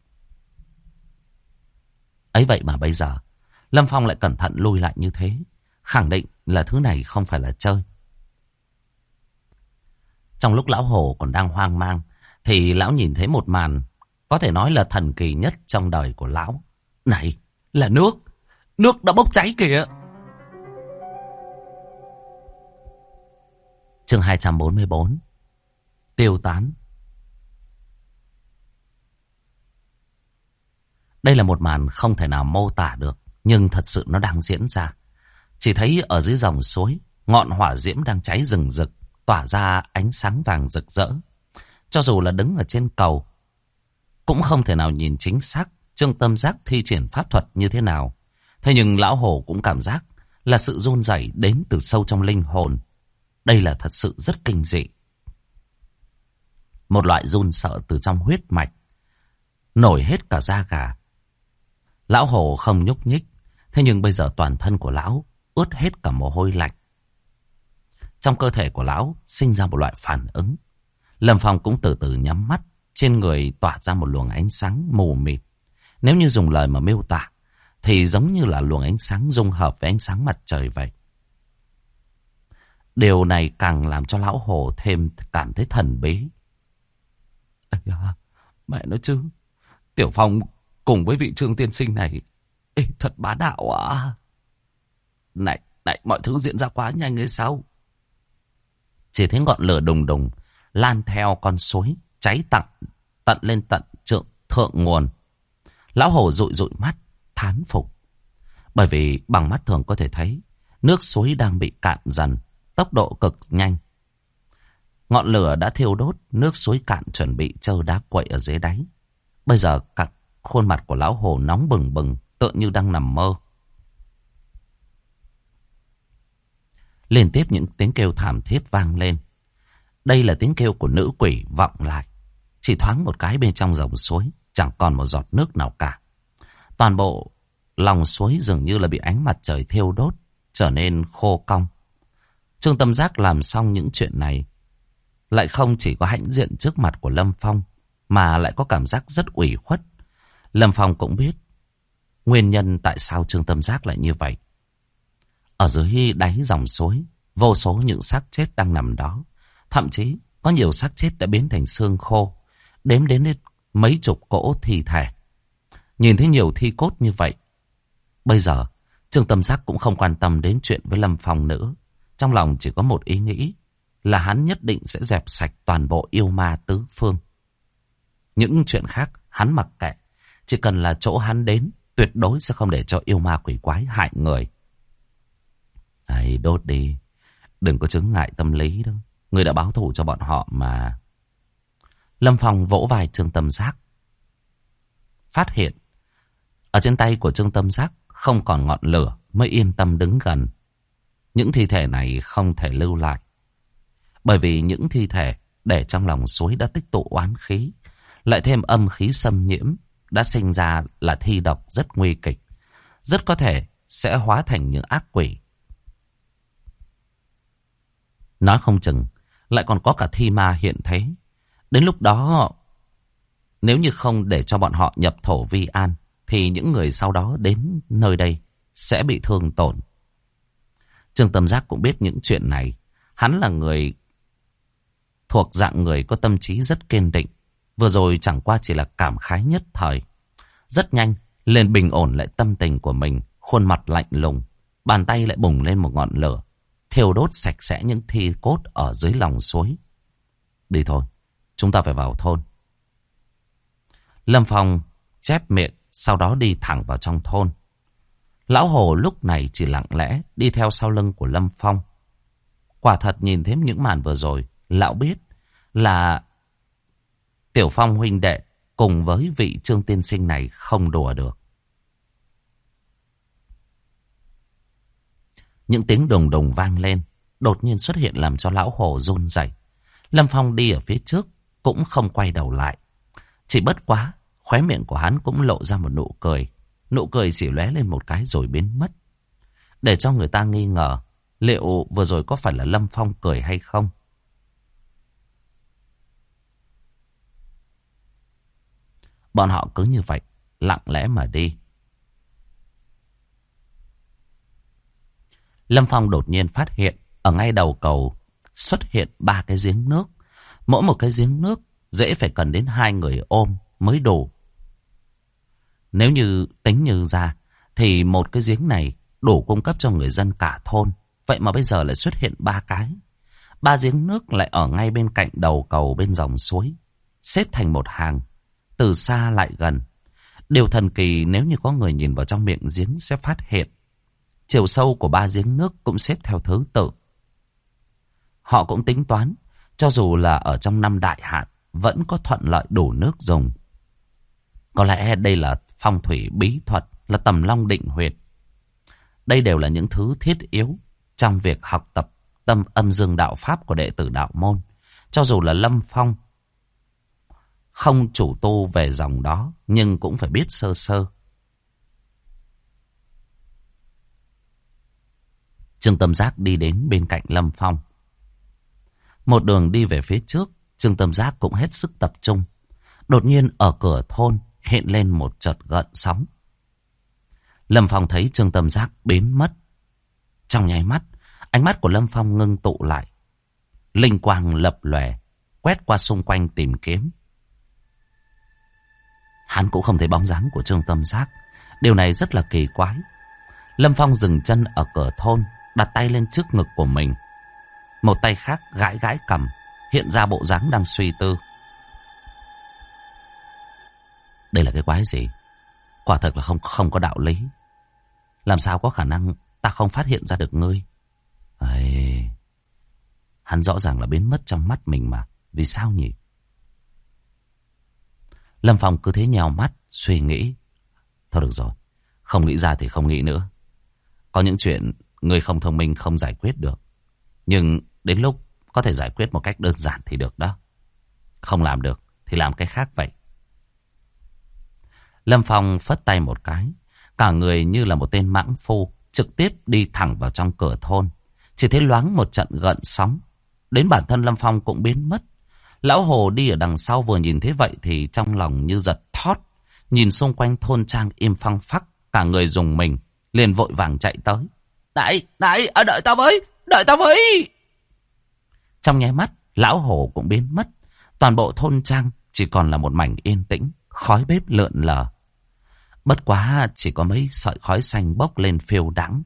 A: Ấy vậy mà bây giờ, Lâm Phong lại cẩn thận lui lại như thế, khẳng định là thứ này không phải là chơi. Trong lúc Lão Hồ còn đang hoang mang, thì Lão nhìn thấy một màn có thể nói là thần kỳ nhất trong đời của Lão. Này, là nước! Nước đã bốc cháy kìa! Chương 244. Tiêu tán. Đây là một màn không thể nào mô tả được, nhưng thật sự nó đang diễn ra. Chỉ thấy ở dưới dòng suối, ngọn hỏa diễm đang cháy rừng rực, tỏa ra ánh sáng vàng rực rỡ. Cho dù là đứng ở trên cầu, cũng không thể nào nhìn chính xác Trương Tâm Giác thi triển pháp thuật như thế nào. Thế nhưng Lão Hồ cũng cảm giác là sự run rẩy đến từ sâu trong linh hồn. Đây là thật sự rất kinh dị. Một loại run sợ từ trong huyết mạch, nổi hết cả da gà. Lão Hồ không nhúc nhích, thế nhưng bây giờ toàn thân của Lão ướt hết cả mồ hôi lạnh. Trong cơ thể của Lão sinh ra một loại phản ứng. Lâm Phong cũng từ từ nhắm mắt, trên người tỏa ra một luồng ánh sáng mù mịt. Nếu như dùng lời mà miêu tả, thì giống như là luồng ánh sáng dung hợp với ánh sáng mặt trời vậy. Điều này càng làm cho Lão Hồ thêm cảm thấy thần bí. À, mẹ nói chứ, Tiểu Phong cùng với vị Trương tiên sinh này, thật bá đạo à. Này, mọi thứ diễn ra quá nhanh hay sao? Chỉ thấy ngọn lửa đùng đùng lan theo con suối, cháy tận lên tận thượng nguồn. Lão Hồ dụi mắt, thán phục. Bởi vì bằng mắt thường có thể thấy, nước suối đang bị cạn dần, tốc độ cực nhanh. Ngọn lửa đã thiêu đốt, nước suối cạn chuẩn bị trơ đá quậy ở dưới đáy. Bây giờ cả khuôn mặt của Lão Hồ nóng bừng bừng, tựa như đang nằm mơ. Liên tiếp những tiếng kêu thảm thiết vang lên. Đây là tiếng kêu của nữ quỷ vọng lại. Chỉ thoáng một cái bên trong dòng suối, chẳng còn một giọt nước nào cả. Toàn bộ lòng suối dường như là bị ánh mặt trời thiêu đốt, trở nên khô cong. Trương Tâm Giác làm xong những chuyện này, lại không chỉ có hãnh diện trước mặt của Lâm Phong, mà lại có cảm giác rất ủy khuất. Lâm Phong cũng biết nguyên nhân tại sao Trương Tâm Giác lại như vậy. Ở dưới đáy dòng suối, vô số những xác chết đang nằm đó. Thậm chí có nhiều xác chết đã biến thành xương khô, đếm đến mấy chục cỗ thi thể. Nhìn thấy nhiều thi cốt như vậy, Bây giờ Trương Tâm Giác cũng không quan tâm đến chuyện với Lâm Phong nữa. Trong lòng chỉ có một ý nghĩ là hắn nhất định sẽ dẹp sạch toàn bộ yêu ma tứ phương. Những chuyện khác hắn mặc kệ. Chỉ cần là chỗ hắn đến, tuyệt đối sẽ không để cho yêu ma quỷ quái hại người. Ấy, đốt đi. Đừng có chướng ngại tâm lý đâu. Người đã báo thù cho bọn họ mà. Lâm Phong vỗ vai Trương Tâm Giác. Phát hiện ở trên tay của Trương Tâm Giác không còn ngọn lửa, mới yên tâm đứng gần. Những thi thể này không thể lưu lại. Bởi vì những thi thể để trong lòng suối đã tích tụ oán khí, lại thêm âm khí xâm nhiễm, đã sinh ra là thi độc rất nguy kịch. Rất có thể sẽ hóa thành những ác quỷ. Nói không chừng lại còn có cả thi ma hiện thế. Đến lúc đó, nếu như không để cho bọn họ nhập thổ vi an, thì những người sau đó đến nơi đây sẽ bị thương tổn. Trương Tâm Giác cũng biết những chuyện này. Hắn là người thuộc dạng người có tâm trí rất kiên định. Vừa rồi chẳng qua chỉ là cảm khái nhất thời. Rất nhanh liền bình ổn lại tâm tình của mình. Khuôn mặt lạnh lùng, bàn tay lại bùng lên một ngọn lửa, thiêu đốt sạch sẽ những thi cốt ở dưới lòng suối. Đi thôi, chúng ta phải vào thôn. Lâm Phong chép miệng, sau đó đi thẳng vào trong thôn. Lão Hồ lúc này chỉ lặng lẽ đi theo sau lưng của Lâm Phong. Quả thật nhìn thấy những màn vừa rồi, lão biết là Tiểu Phong huynh đệ cùng với vị Trương tiên sinh này không đùa được. Những tiếng đùng đùng vang lên, đột nhiên xuất hiện làm cho Lão Hồ run rẩy. Lâm Phong đi ở phía trước, cũng không quay đầu lại. Chỉ bất quá, khóe miệng của hắn cũng lộ ra một nụ cười. Nụ cười chỉ lóe lên một cái rồi biến mất. Để cho người ta nghi ngờ, liệu vừa rồi có phải là Lâm Phong cười hay không? Bọn họ cứ như vậy, lặng lẽ mà đi. Lâm Phong đột nhiên phát hiện, ở ngay đầu cầu xuất hiện 3 cái giếng nước. Mỗi một cái giếng nước dễ phải cần đến 2 người ôm mới đủ. Nếu như tính như ra, thì một cái giếng này đủ cung cấp cho người dân cả thôn. Vậy mà bây giờ lại xuất hiện 3 cái. 3 giếng nước lại ở ngay bên cạnh đầu cầu bên dòng suối, xếp thành một hàng, từ xa lại gần. Điều thần kỳ nếu như có người nhìn vào trong miệng giếng sẽ phát hiện chiều sâu của 3 giếng nước cũng xếp theo thứ tự. Họ cũng tính toán, cho dù là ở trong năm đại hạn, vẫn có thuận lợi đủ nước dùng. Có lẽ đây là phong thủy bí thuật, là tầm long định huyệt. Đây đều là những thứ thiết yếu trong việc học tập tâm âm dương đạo pháp của đệ tử đạo môn. Cho dù là Lâm Phong không chủ tu về dòng đó, nhưng cũng phải biết sơ sơ. Trương Tâm Giác đi đến bên cạnh Lâm Phong. Một đường đi về phía trước, Trương Tâm Giác cũng hết sức tập trung. Đột nhiên ở cửa thôn hiện lên một chợt gợn sóng. Lâm Phong thấy Trương Tâm Giác biến mất. Trong nháy mắt, ánh mắt của Lâm Phong ngưng tụ lại. Linh quang lập lòe, quét qua xung quanh tìm kiếm. Hắn cũng không thấy bóng dáng của Trương Tâm Giác. Điều này rất là kỳ quái. Lâm Phong dừng chân ở cửa thôn, đặt tay lên trước ngực của mình. Một tay khác gãi gãi cằm, hiện ra bộ dáng đang suy tư. Đây là cái quái gì? Quả thật là không có đạo lý. Làm sao có khả năng ta không phát hiện ra được ngươi? Ây, hắn rõ ràng là biến mất trong mắt mình mà. Vì sao nhỉ? Lâm Phong cứ thế nhèo mắt, suy nghĩ. Thôi được rồi, không nghĩ ra thì không nghĩ nữa. Có những chuyện người không thông minh không giải quyết được. Nhưng đến lúc có thể giải quyết một cách đơn giản thì được đó. Không làm được thì làm cái khác vậy. Lâm Phong phất tay một cái. Cả người như là một tên mãng phu, trực tiếp đi thẳng vào trong cửa thôn. Chỉ thấy loáng một trận gợn sóng. Đến bản thân Lâm Phong cũng biến mất. Lão Hồ đi ở đằng sau vừa nhìn thấy vậy thì trong lòng như giật thót. Nhìn xung quanh thôn trang im phăng phắc, cả người rùng mình, liền vội vàng chạy tới. Đại, đợi tao với. Trong nháy mắt, Lão Hồ cũng biến mất. Toàn bộ thôn trang chỉ còn là một mảnh yên tĩnh, khói bếp lượn lờ. Bất quá chỉ có mấy sợi khói xanh bốc lên phiêu đãng.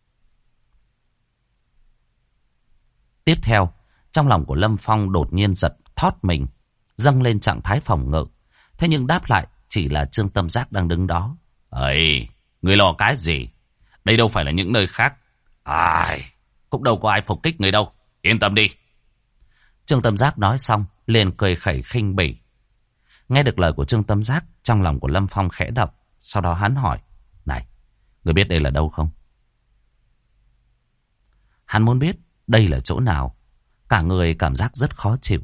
A: Tiếp theo, trong lòng của Lâm Phong đột nhiên giật thót mình, dâng lên trạng thái phòng ngự. Thế nhưng đáp lại chỉ là Trương Tâm Giác đang đứng đó. Ấy, người lo cái gì? Đây đâu phải là những nơi khác. Ai, cũng đâu có ai phục kích người đâu. Yên tâm đi. Trương Tâm Giác nói xong, liền cười khẩy khinh bỉ. Nghe được lời của Trương Tâm Giác, trong lòng của Lâm Phong khẽ động. Sau đó hắn hỏi, này, người biết đây là đâu không? Hắn muốn biết đây là chỗ nào. Cả người cảm giác rất khó chịu.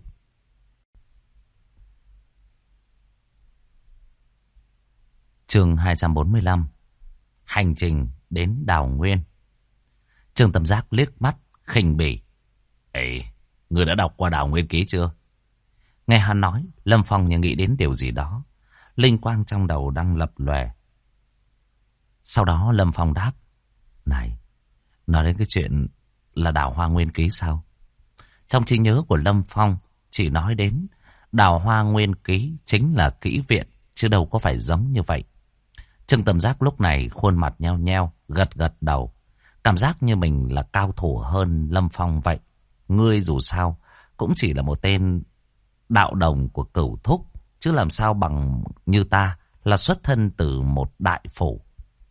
A: Chương 245. Hành trình đến Đào Nguyên. Trương Tâm Giác liếc mắt khinh bỉ. Ê, ngươi đã đọc qua Đào Nguyên ký chưa? Nghe hắn nói, Lâm Phong như nghĩ đến điều gì đó. Linh quang trong đầu đang lập lòe. Sau đó Lâm Phong đáp, này, nói đến cái chuyện là Đào Hoa Nguyên ký sao? Trong trí nhớ của Lâm Phong chỉ nói đến Đào Hoa Nguyên ký chính là kỹ viện, chứ đâu có phải giống như vậy. Trương Tâm Giác lúc này khuôn mặt nheo nheo, gật gật đầu. Cảm giác như mình là cao thủ hơn Lâm Phong vậy. Ngươi dù sao cũng chỉ là một tên đạo đồng của Cửu Thúc, chứ làm sao bằng như ta là xuất thân từ một đại phủ.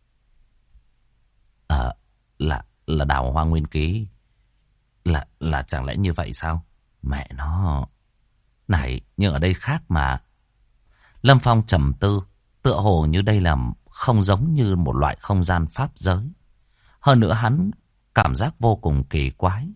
A: Là Đào Hoa Nguyên ký. Là chẳng lẽ như vậy sao? Mẹ nó. Này, nhưng ở đây khác mà. Lâm Phong trầm tư, tựa hồ như đây là không giống như một loại không gian pháp giới. Hơn nữa hắn cảm giác vô cùng kỳ quái.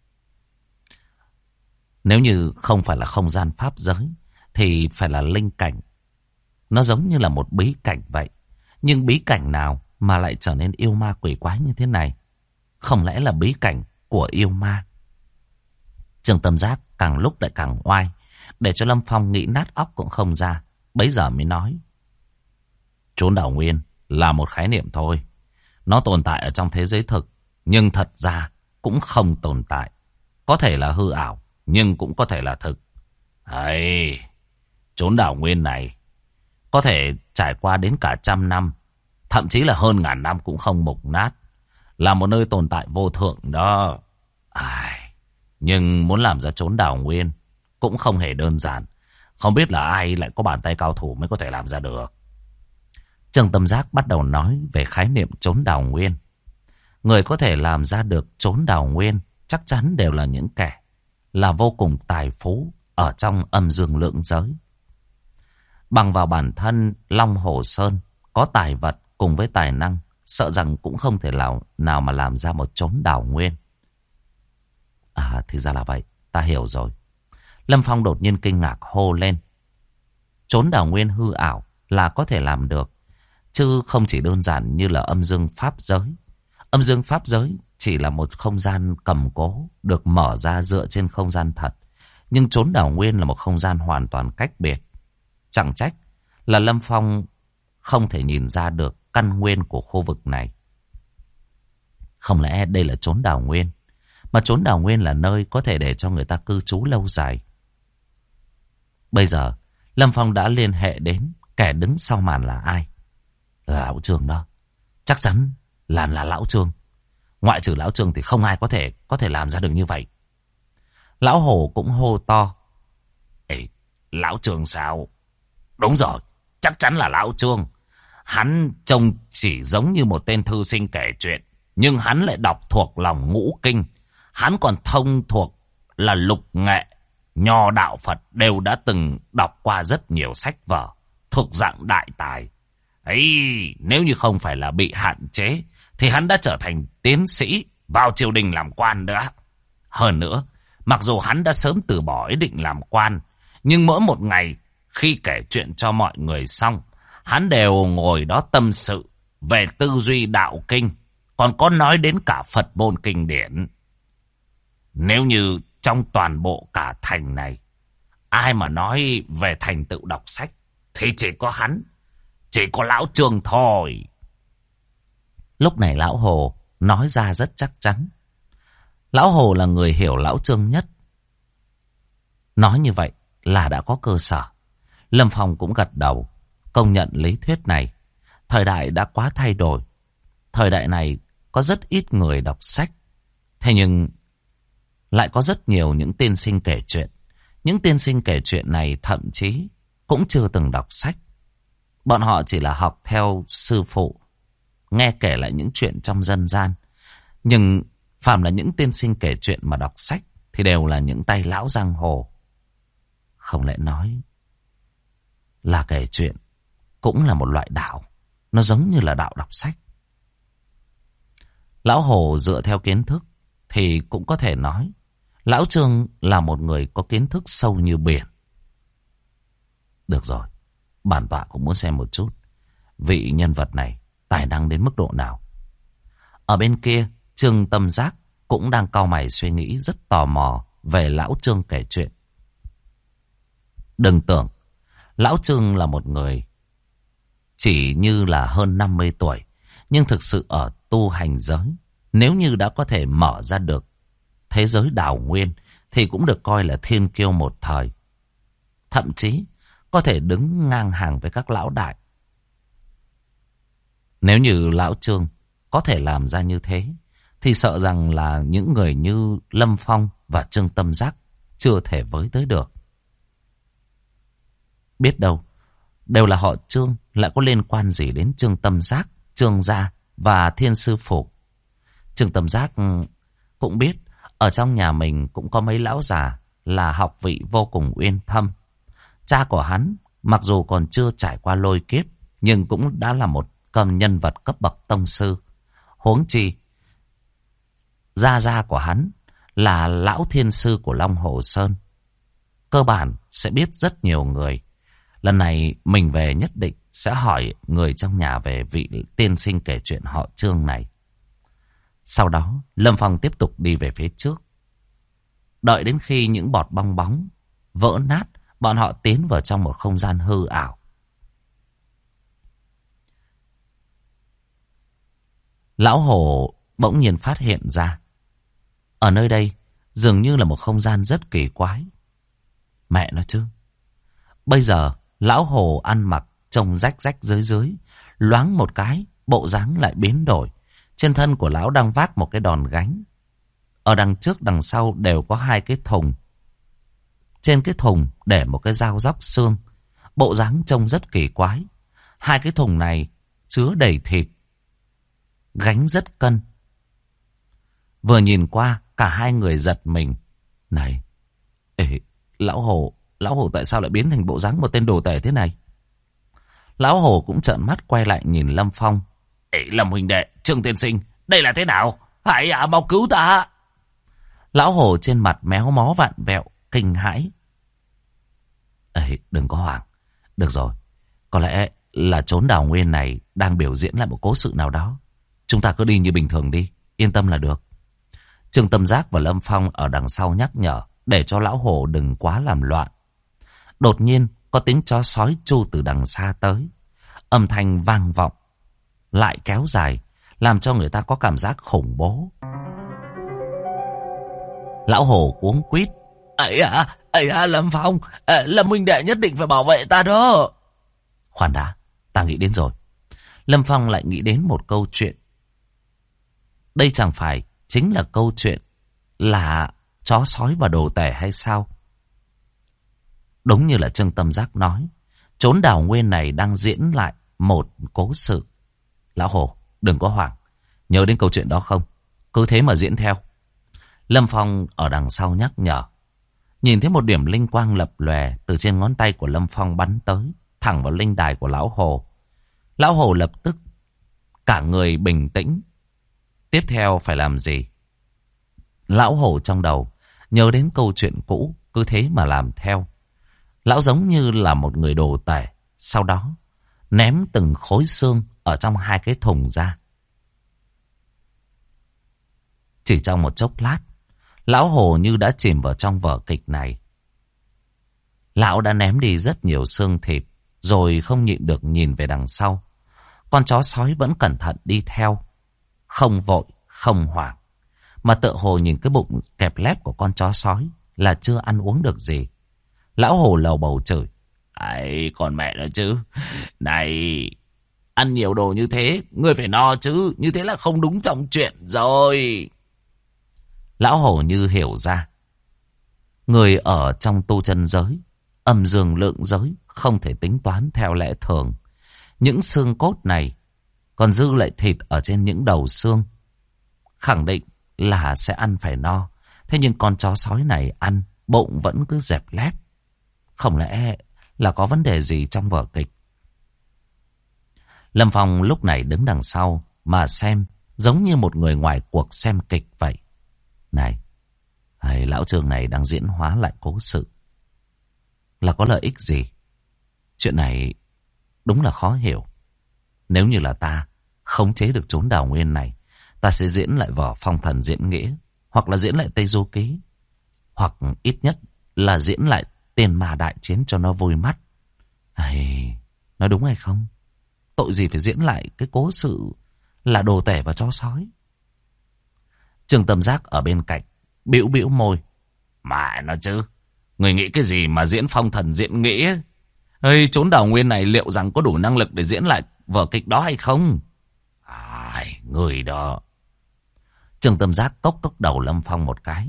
A: Nếu như không phải là không gian pháp giới thì phải là linh cảnh. Nó giống như là một bí cảnh vậy. Nhưng bí cảnh nào mà lại trở nên yêu ma quỷ quái như thế này? Không lẽ là bí cảnh của yêu ma? Trương Tâm Giác càng lúc lại càng oai, để cho Lâm Phong nghĩ nát óc cũng không ra. Bấy giờ mới nói, chốn Đào Nguyên là một khái niệm thôi. Nó tồn tại ở trong thế giới thực, nhưng thật ra cũng không tồn tại. Có thể là hư ảo, nhưng cũng có thể là thực. Ấy, chốn Đào Nguyên này có thể trải qua đến cả 100 năm, thậm chí là hơn 1000 năm cũng không mục nát. Là một nơi tồn tại vô thượng đó. Nhưng muốn làm ra chốn Đào Nguyên cũng không hề đơn giản. Không biết là ai lại có bàn tay cao thủ mới có thể làm ra được. Trương Tâm Giác bắt đầu nói về khái niệm chốn Đào Nguyên. Người có thể làm ra được chốn Đào Nguyên chắc chắn đều là những kẻ là vô cùng tài phú ở trong âm dương lượng giới. Bằng vào bản thân Long Hồ Sơn có tài vật cùng với tài năng, sợ rằng cũng không thể nào mà làm ra một chốn Đào Nguyên. Thì ra là vậy, ta hiểu rồi. Lâm Phong đột nhiên kinh ngạc hô lên. Chốn Đào Nguyên hư ảo là có thể làm được, chứ không chỉ đơn giản như là âm dương pháp giới. Âm dương pháp giới chỉ là một không gian cầm cố được mở ra dựa trên không gian thật. Nhưng chốn Đào Nguyên là một không gian hoàn toàn cách biệt. Chẳng trách là Lâm Phong không thể nhìn ra được căn nguyên của khu vực này. Không lẽ đây là chốn Đào Nguyên? Mà chốn Đào Nguyên là nơi có thể để cho người ta cư trú lâu dài. Bây giờ Lâm Phong đã liên hệ đến kẻ đứng sau màn là ai. Là Lão Trương đó. Chắc chắn là Lão Trương. Ngoại trừ Lão Trương thì không ai có thể làm ra được như vậy. Lão Hồ cũng hô to. Ê, Lão Trương sao? Đúng rồi, chắc chắn là Lão Trương. Hắn trông chỉ giống như một tên thư sinh kể chuyện, nhưng hắn lại đọc thuộc lòng ngũ kinh. Hắn còn thông thuộc là lục nghệ, nho đạo Phật đều đã từng đọc qua rất nhiều sách vở, thuộc dạng đại tài. Ấy, nếu như không phải là bị hạn chế, thì hắn đã trở thành tiến sĩ, vào triều đình làm quan nữa. Hơn nữa, mặc dù hắn đã sớm từ bỏ ý định làm quan, nhưng mỗi một ngày khi kể chuyện cho mọi người xong, hắn đều ngồi đó tâm sự về tư duy đạo kinh, còn có nói đến cả Phật môn kinh điển. Nếu như trong toàn bộ cả thành này, ai mà nói về thành tựu đọc sách, thì chỉ có hắn, chỉ có Lão Trương thôi. Lúc này Lão Hồ nói ra rất chắc chắn. Lão Hồ là người hiểu Lão Trương nhất. Nói như vậy là đã có cơ sở. Lâm Phong cũng gật đầu, công nhận lý thuyết này. Thời đại đã quá thay đổi. Thời đại này có rất ít người đọc sách. Thế nhưng lại có rất nhiều những tiên sinh kể chuyện. Những tiên sinh kể chuyện này thậm chí cũng chưa từng đọc sách. Bọn họ chỉ là học theo sư phụ, nghe kể lại những chuyện trong dân gian. Nhưng phàm là những tiên sinh kể chuyện mà đọc sách thì đều là những tay lão giang hồ. Không lẽ nói là kể chuyện cũng là một loại đạo, nó giống như là đạo đọc sách. Lão Hồ dựa theo kiến thức thì cũng có thể nói Lão Trương là một người có kiến thức sâu như biển. Được rồi, bản tọa cũng muốn xem một chút vị nhân vật này tài năng đến mức độ nào. Ở bên kia, Trương Tâm Giác cũng đang cau mày suy nghĩ, rất tò mò về Lão Trương kể chuyện. Đừng tưởng Lão Trương là một người chỉ như là hơn 50 tuổi, nhưng thực sự ở tu hành giới, nếu như đã có thể mở ra được thế giới đào nguyên thì cũng được coi là thiên kiêu một thời. Thậm chí có thể đứng ngang hàng với các lão đại. Nếu như Lão Trương có thể làm ra như thế thì sợ rằng là những người như Lâm Phong và Trương Tâm Giác chưa thể với tới được. Biết đâu đều là họ Trương, lại có liên quan gì đến Trương Tâm Giác, Trương Gia và Thiên Sư Phụ. Trương Tâm Giác cũng biết ở trong nhà mình cũng có mấy lão già là học vị vô cùng uyên thâm. Cha của hắn mặc dù còn chưa trải qua lôi kiếp nhưng cũng đã là một nhân vật cấp bậc tông sư. Huống chi gia của hắn là lão thiên sư của Long Hồ Sơn, cơ bản sẽ biết rất nhiều người. Lần này mình về nhất định sẽ hỏi người trong nhà về vị tiên sinh kể chuyện họ Trương này. Sau đó Lâm Phong tiếp tục đi về phía trước. Đợi đến khi những bọt bong bóng vỡ nát, bọn họ tiến vào trong một không gian hư ảo. Lão Hồ bỗng nhiên phát hiện ra ở nơi đây dường như là một không gian rất kỳ quái. Mẹ nó chứ, bây giờ Lão Hồ ăn mặc trông rách rách dưới, loáng một cái bộ dáng lại biến đổi. Trên thân của lão đang vác một cái đòn gánh. Ở đằng trước đằng sau đều có hai cái thùng. Trên cái thùng để một cái dao róc xương. Bộ dáng trông rất kỳ quái. Hai cái thùng này chứa đầy thịt, gánh rất cân. Vừa nhìn qua cả hai người giật mình. Này, Lão Hồ tại sao lại biến thành bộ dáng một tên đồ tể thế này? Lão Hồ cũng trợn mắt quay lại nhìn Lâm Phong. Lâm huynh đệ, Trương tiên sinh, đây là thế nào? Hãy mau cứu ta! Lão Hồ trên mặt méo mó vặn vẹo, kinh hãi. Đừng có hoảng. Được rồi, có lẽ là chốn đào nguyên này đang biểu diễn lại một cố sự nào đó. Chúng ta cứ đi như bình thường đi, yên tâm là được. Trương Tâm Giác và Lâm Phong ở đằng sau nhắc nhở để cho Lão Hồ đừng quá làm loạn. Đột nhiên có tiếng chó sói tru từ đằng xa tới. Âm thanh vang vọng lại kéo dài, làm cho người ta có cảm giác khủng bố. Lão Hồ cuống quýt. Lâm Phong, Lâm huynh đệ nhất định phải bảo vệ ta đó. Khoan đã, ta nghĩ đến rồi. Lâm Phong lại nghĩ đến một câu chuyện. Đây chẳng phải chính là câu chuyện là chó sói và đồ tể hay sao? Đúng như là Trương Tâm Giác nói, chốn đào nguyên này đang diễn lại một cố sự. Lão Hồ, đừng có hoảng. Nhớ đến câu chuyện đó không? Cứ thế mà diễn theo. Lâm Phong ở đằng sau nhắc nhở. Nhìn thấy một điểm linh quang lập lòe từ trên ngón tay của Lâm Phong bắn tới, thẳng vào linh đài của Lão Hồ. Lão Hồ lập tức cả người bình tĩnh. Tiếp theo phải làm gì? Lão Hồ trong đầu nhớ đến câu chuyện cũ, cứ thế mà làm theo. Lão giống như là một người đồ tể, sau đó ném từng khối xương ở trong hai cái thùng ra. Chỉ trong một chốc lát, Lão Hồ như đã chìm vào trong vở kịch này. Lão đã ném đi rất nhiều xương thịt, rồi không nhịn được nhìn về đằng sau. Con chó sói vẫn cẩn thận đi theo, không vội, không hoảng, mà tựa hồ nhìn cái bụng kẹp lép của con chó sói là chưa ăn uống được gì. Lão Hồ lầu bầu chửi. Con mẹ nó chứ. Này, Ăn nhiều đồ như thế, ngươi phải no chứ. Như thế là không đúng trong chuyện rồi. Lão hổ như hiểu ra. Người ở trong tu chân giới, âm dương lượng giới, không thể tính toán theo lẽ thường. Những xương cốt này còn dư lại thịt ở trên những đầu xương, khẳng định là sẽ ăn phải no. Thế nhưng con chó sói này ăn, bụng vẫn cứ dẹp lép. Không lẽ là có vấn đề gì trong vở kịch? Lâm Phong lúc này đứng đằng sau mà xem, giống như một người ngoài cuộc xem kịch vậy. Này, lão Trương này đang diễn hóa lại cố sự. Là có lợi ích gì? Chuyện này đúng là khó hiểu. Nếu như là ta khống chế được chốn đào nguyên này, ta sẽ diễn lại vở Phong Thần Diễn Nghĩa, hoặc là diễn lại Tây Du Ký, hoặc ít nhất là diễn lại Tiền Ma Đại Chiến cho nó vui mắt. Nói đúng hay không? Tội gì phải diễn lại cái cố sự là đồ tể và chó sói? Trương Tâm Giác ở bên cạnh bĩu bĩu môi. Mà nó chứ, người nghĩ cái gì mà diễn Phong Thần Diễn Nghĩa? Chốn đào nguyên này liệu rằng có đủ năng lực để diễn lại vở kịch đó hay không? Người đó. Trương Tâm Giác cốc cốc đầu Lâm Phong một cái.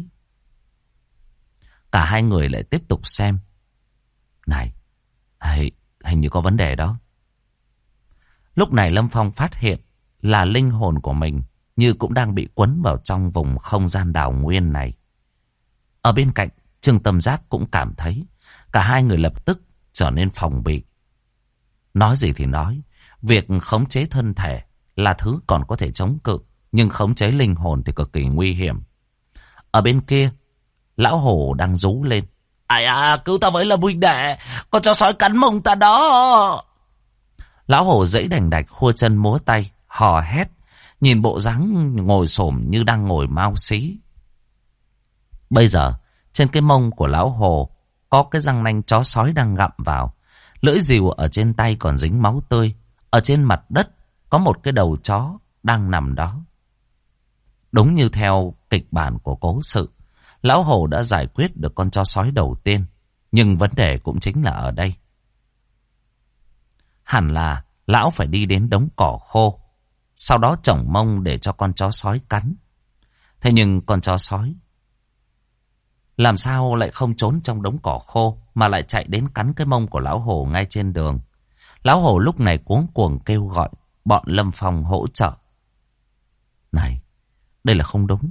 A: Cả hai người lại tiếp tục xem. Này, hình như có vấn đề đó. Lúc này Lâm Phong phát hiện là linh hồn của mình như cũng đang bị quấn vào trong vùng không gian đào nguyên này. Ở bên cạnh, Trương Tâm Giác cũng cảm thấy cả hai người lập tức trở nên phòng bị. Nói gì thì nói, việc khống chế thân thể là thứ còn có thể chống cự, nhưng khống chế linh hồn thì cực kỳ nguy hiểm. Ở bên kia, lão hổ đang rú lên. Cứu ta với là huynh đệ, con chó sói cắn mông ta đó. Lão hổ giãy đành đạch, khua chân múa tay, hò hét, nhìn bộ dáng ngồi xổm như đang ngồi mao xí. Bây giờ, trên cái mông của lão hổ có cái răng nanh chó sói đang gặm vào. Lưỡi rìu ở trên tay còn dính máu tươi. Ở trên mặt đất có một cái đầu chó đang nằm đó. Đúng như theo kịch bản của cố sự, lão hổ đã giải quyết được con chó sói đầu tiên. Nhưng vấn đề cũng chính là ở đây. Hẳn là lão phải đi đến đống cỏ khô, sau đó chổng mông để cho con chó sói cắn. Thế nhưng con chó sói làm sao lại không trốn trong đống cỏ khô, mà lại chạy đến cắn cái mông của lão hổ ngay trên đường. Lão hổ lúc này cuống cuồng kêu gọi bọn Lâm Phong hỗ trợ. Này, đây là không đúng.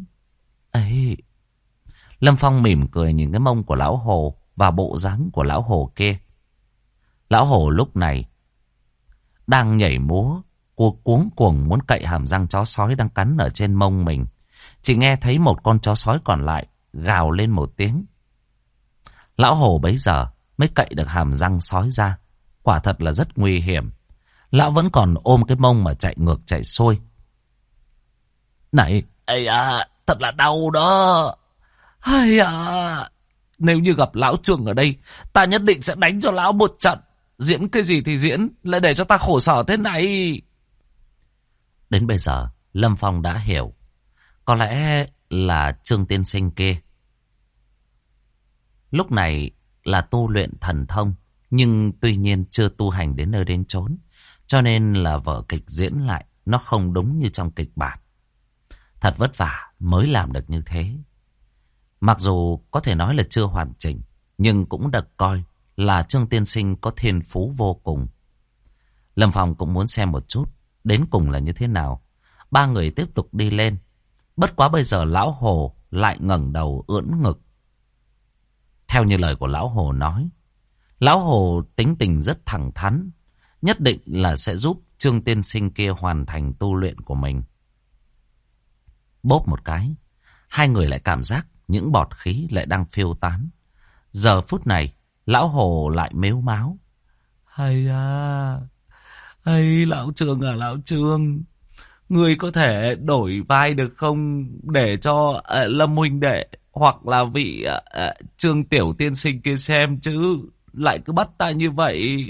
A: Lâm Phong mỉm cười nhìn cái mông của lão hổ và bộ dáng của lão hổ kia. Lão hổ lúc này đang nhảy múa, cuống cuồng muốn cậy hàm răng chó sói đang cắn ở trên mông mình. Chỉ nghe thấy một con chó sói còn lại gào lên một tiếng. Lão hổ bấy giờ mới cậy được hàm răng sói ra. Quả thật là rất nguy hiểm. Lão vẫn còn ôm cái mông mà chạy ngược chạy xuôi. Này, thật là đau đó. Nếu như gặp lão Trương ở đây, ta nhất định sẽ đánh cho lão một trận. Diễn cái gì thì diễn, lại để cho ta khổ sở thế này. Đến bây giờ, Lâm Phong đã hiểu. Có lẽ là Trương tiên sinh kia lúc này là tu luyện thần thông, nhưng tuy nhiên chưa tu hành đến nơi đến chốn, cho nên là vở kịch diễn lại nó không đúng như trong kịch bản. Thật vất vả mới làm được như thế. Mặc dù có thể nói là chưa hoàn chỉnh, nhưng cũng được coi là Trương tiên sinh có thiên phú vô cùng. Lâm Phong cũng muốn xem một chút đến cùng là như thế nào. Ba người tiếp tục đi lên. Bất quá bây giờ lão hồ lại ngẩng đầu ưỡn ngực. Theo như lời của lão hồ nói, lão hồ tính tình rất thẳng thắn, nhất định là sẽ giúp Trương tiên sinh kia hoàn thành tu luyện của mình. Bốp một cái, hai người lại cảm giác những bọt khí lại đang phiêu tán. Giờ phút này, lão hồ lại mếu máo. Lão Trương lão Trương, người có thể đổi vai được không, để cho Lâm huynh đệ hoặc là vị Trương tiểu tiên sinh kia xem chứ, lại cứ bắt ta như vậy.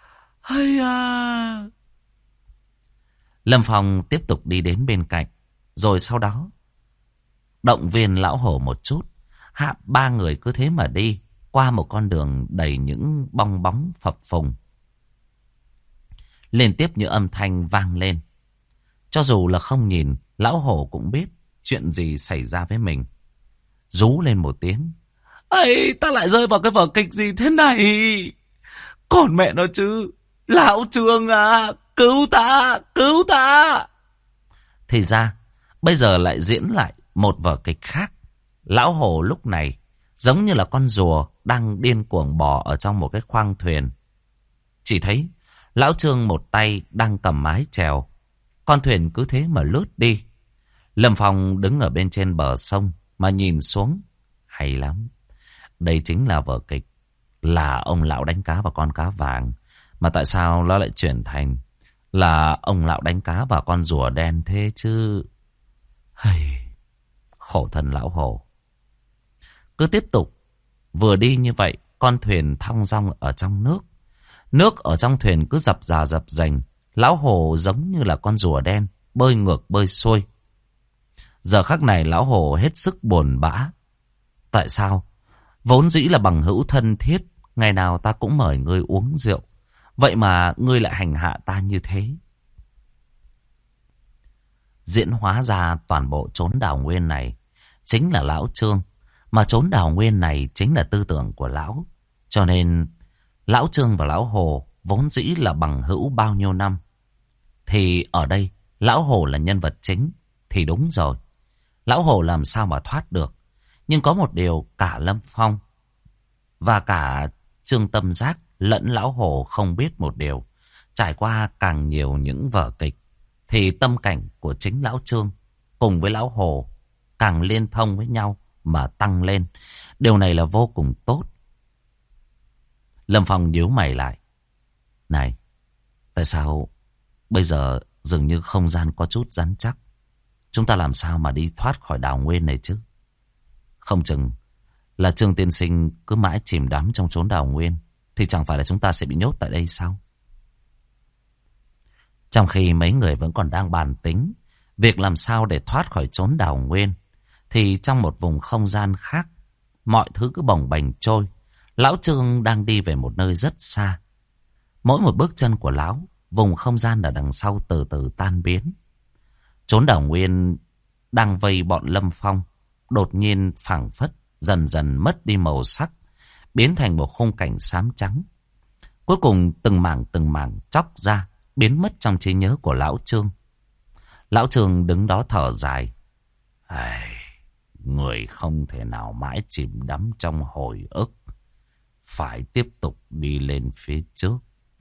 A: Lâm Phong tiếp tục đi đến bên cạnh, rồi sau đó động viên lão hổ một chút. Ba người cứ thế mà đi qua một con đường đầy những bong bóng phập phồng. liên tiếp những âm thanh vang lên. Cho dù là không nhìn, lão hổ cũng biết chuyện gì xảy ra với mình. Rú lên một tiếng. Ây, ta lại rơi vào cái vở kịch gì thế này? Còn mẹ nó chứ. Lão Trương à, cứu ta, cứu ta. Thì ra, bây giờ lại diễn lại một vở kịch khác. Lão hổ lúc này giống như là con rùa đang điên cuồng bò ở trong một cái khoang thuyền. Chỉ thấy lão Trương một tay đang cầm mái chèo. Con thuyền cứ thế mà lướt đi. Lâm Phong đứng ở bên trên bờ sông mà nhìn xuống. Hay lắm. Đây chính là vở kịch. Là ông lão đánh cá và con cá vàng. Mà tại sao nó lại chuyển thành là ông lão đánh cá và con rùa đen thế chứ? Hay... Khổ thân lão hổ. Cứ tiếp tục. Vừa đi như vậy, con thuyền thong dong ở trong nước. Nước ở trong thuyền cứ dập dà dập dềnh. Lão hổ giống như là con rùa đen, bơi ngược bơi xuôi. Giờ khắc này lão hổ hết sức buồn bã. Tại sao? Vốn dĩ là bằng hữu thân thiết, ngày nào ta cũng mời ngươi uống rượu. Vậy mà ngươi lại hành hạ ta như thế. Diễn hóa ra toàn bộ chốn đào nguyên này chính là lão Trương. Mà chốn đào nguyên này chính là tư tưởng của lão. Cho nên lão Trương và lão Hồ vốn dĩ là bằng hữu bao nhiêu năm. Thì ở đây lão Hồ là nhân vật chính. Thì đúng rồi. Lão Hồ làm sao mà thoát được. Nhưng có một điều cả Lâm Phong và cả Trương Tâm Giác lẫn lão Hồ không biết một điều. Trải qua càng nhiều những vở kịch thì tâm cảnh của chính lão Trương cùng với lão Hồ càng liên thông với nhau mà tăng lên. Điều này là vô cùng tốt. Lâm Phong nhíu mày lại. Này, tại sao bây giờ dường như không gian có chút rắn chắc? Chúng ta làm sao mà đi thoát khỏi đào nguyên này chứ? Không chừng là Trương tiên sinh cứ mãi chìm đắm trong chốn đào nguyên, thì chẳng phải là chúng ta sẽ bị nhốt tại đây sao? Trong khi mấy người vẫn còn đang bàn tính việc làm sao để thoát khỏi chốn đào nguyên, thì trong một vùng không gian khác, mọi thứ cứ bồng bềnh trôi. Lão Trương đang đi về một nơi rất xa. Mỗi một bước chân của lão, vùng không gian ở đằng sau từ từ tan biến. Chốn đào nguyên đang vây bọn Lâm Phong đột nhiên phảng phất, dần dần mất đi màu sắc, biến thành một khung cảnh xám trắng. Cuối cùng từng mảng chóc ra, biến mất trong trí nhớ của lão Trương. Lão Trương đứng đó thở dài. Người không thể nào mãi chìm đắm trong hồi ức, phải tiếp tục đi lên phía trước.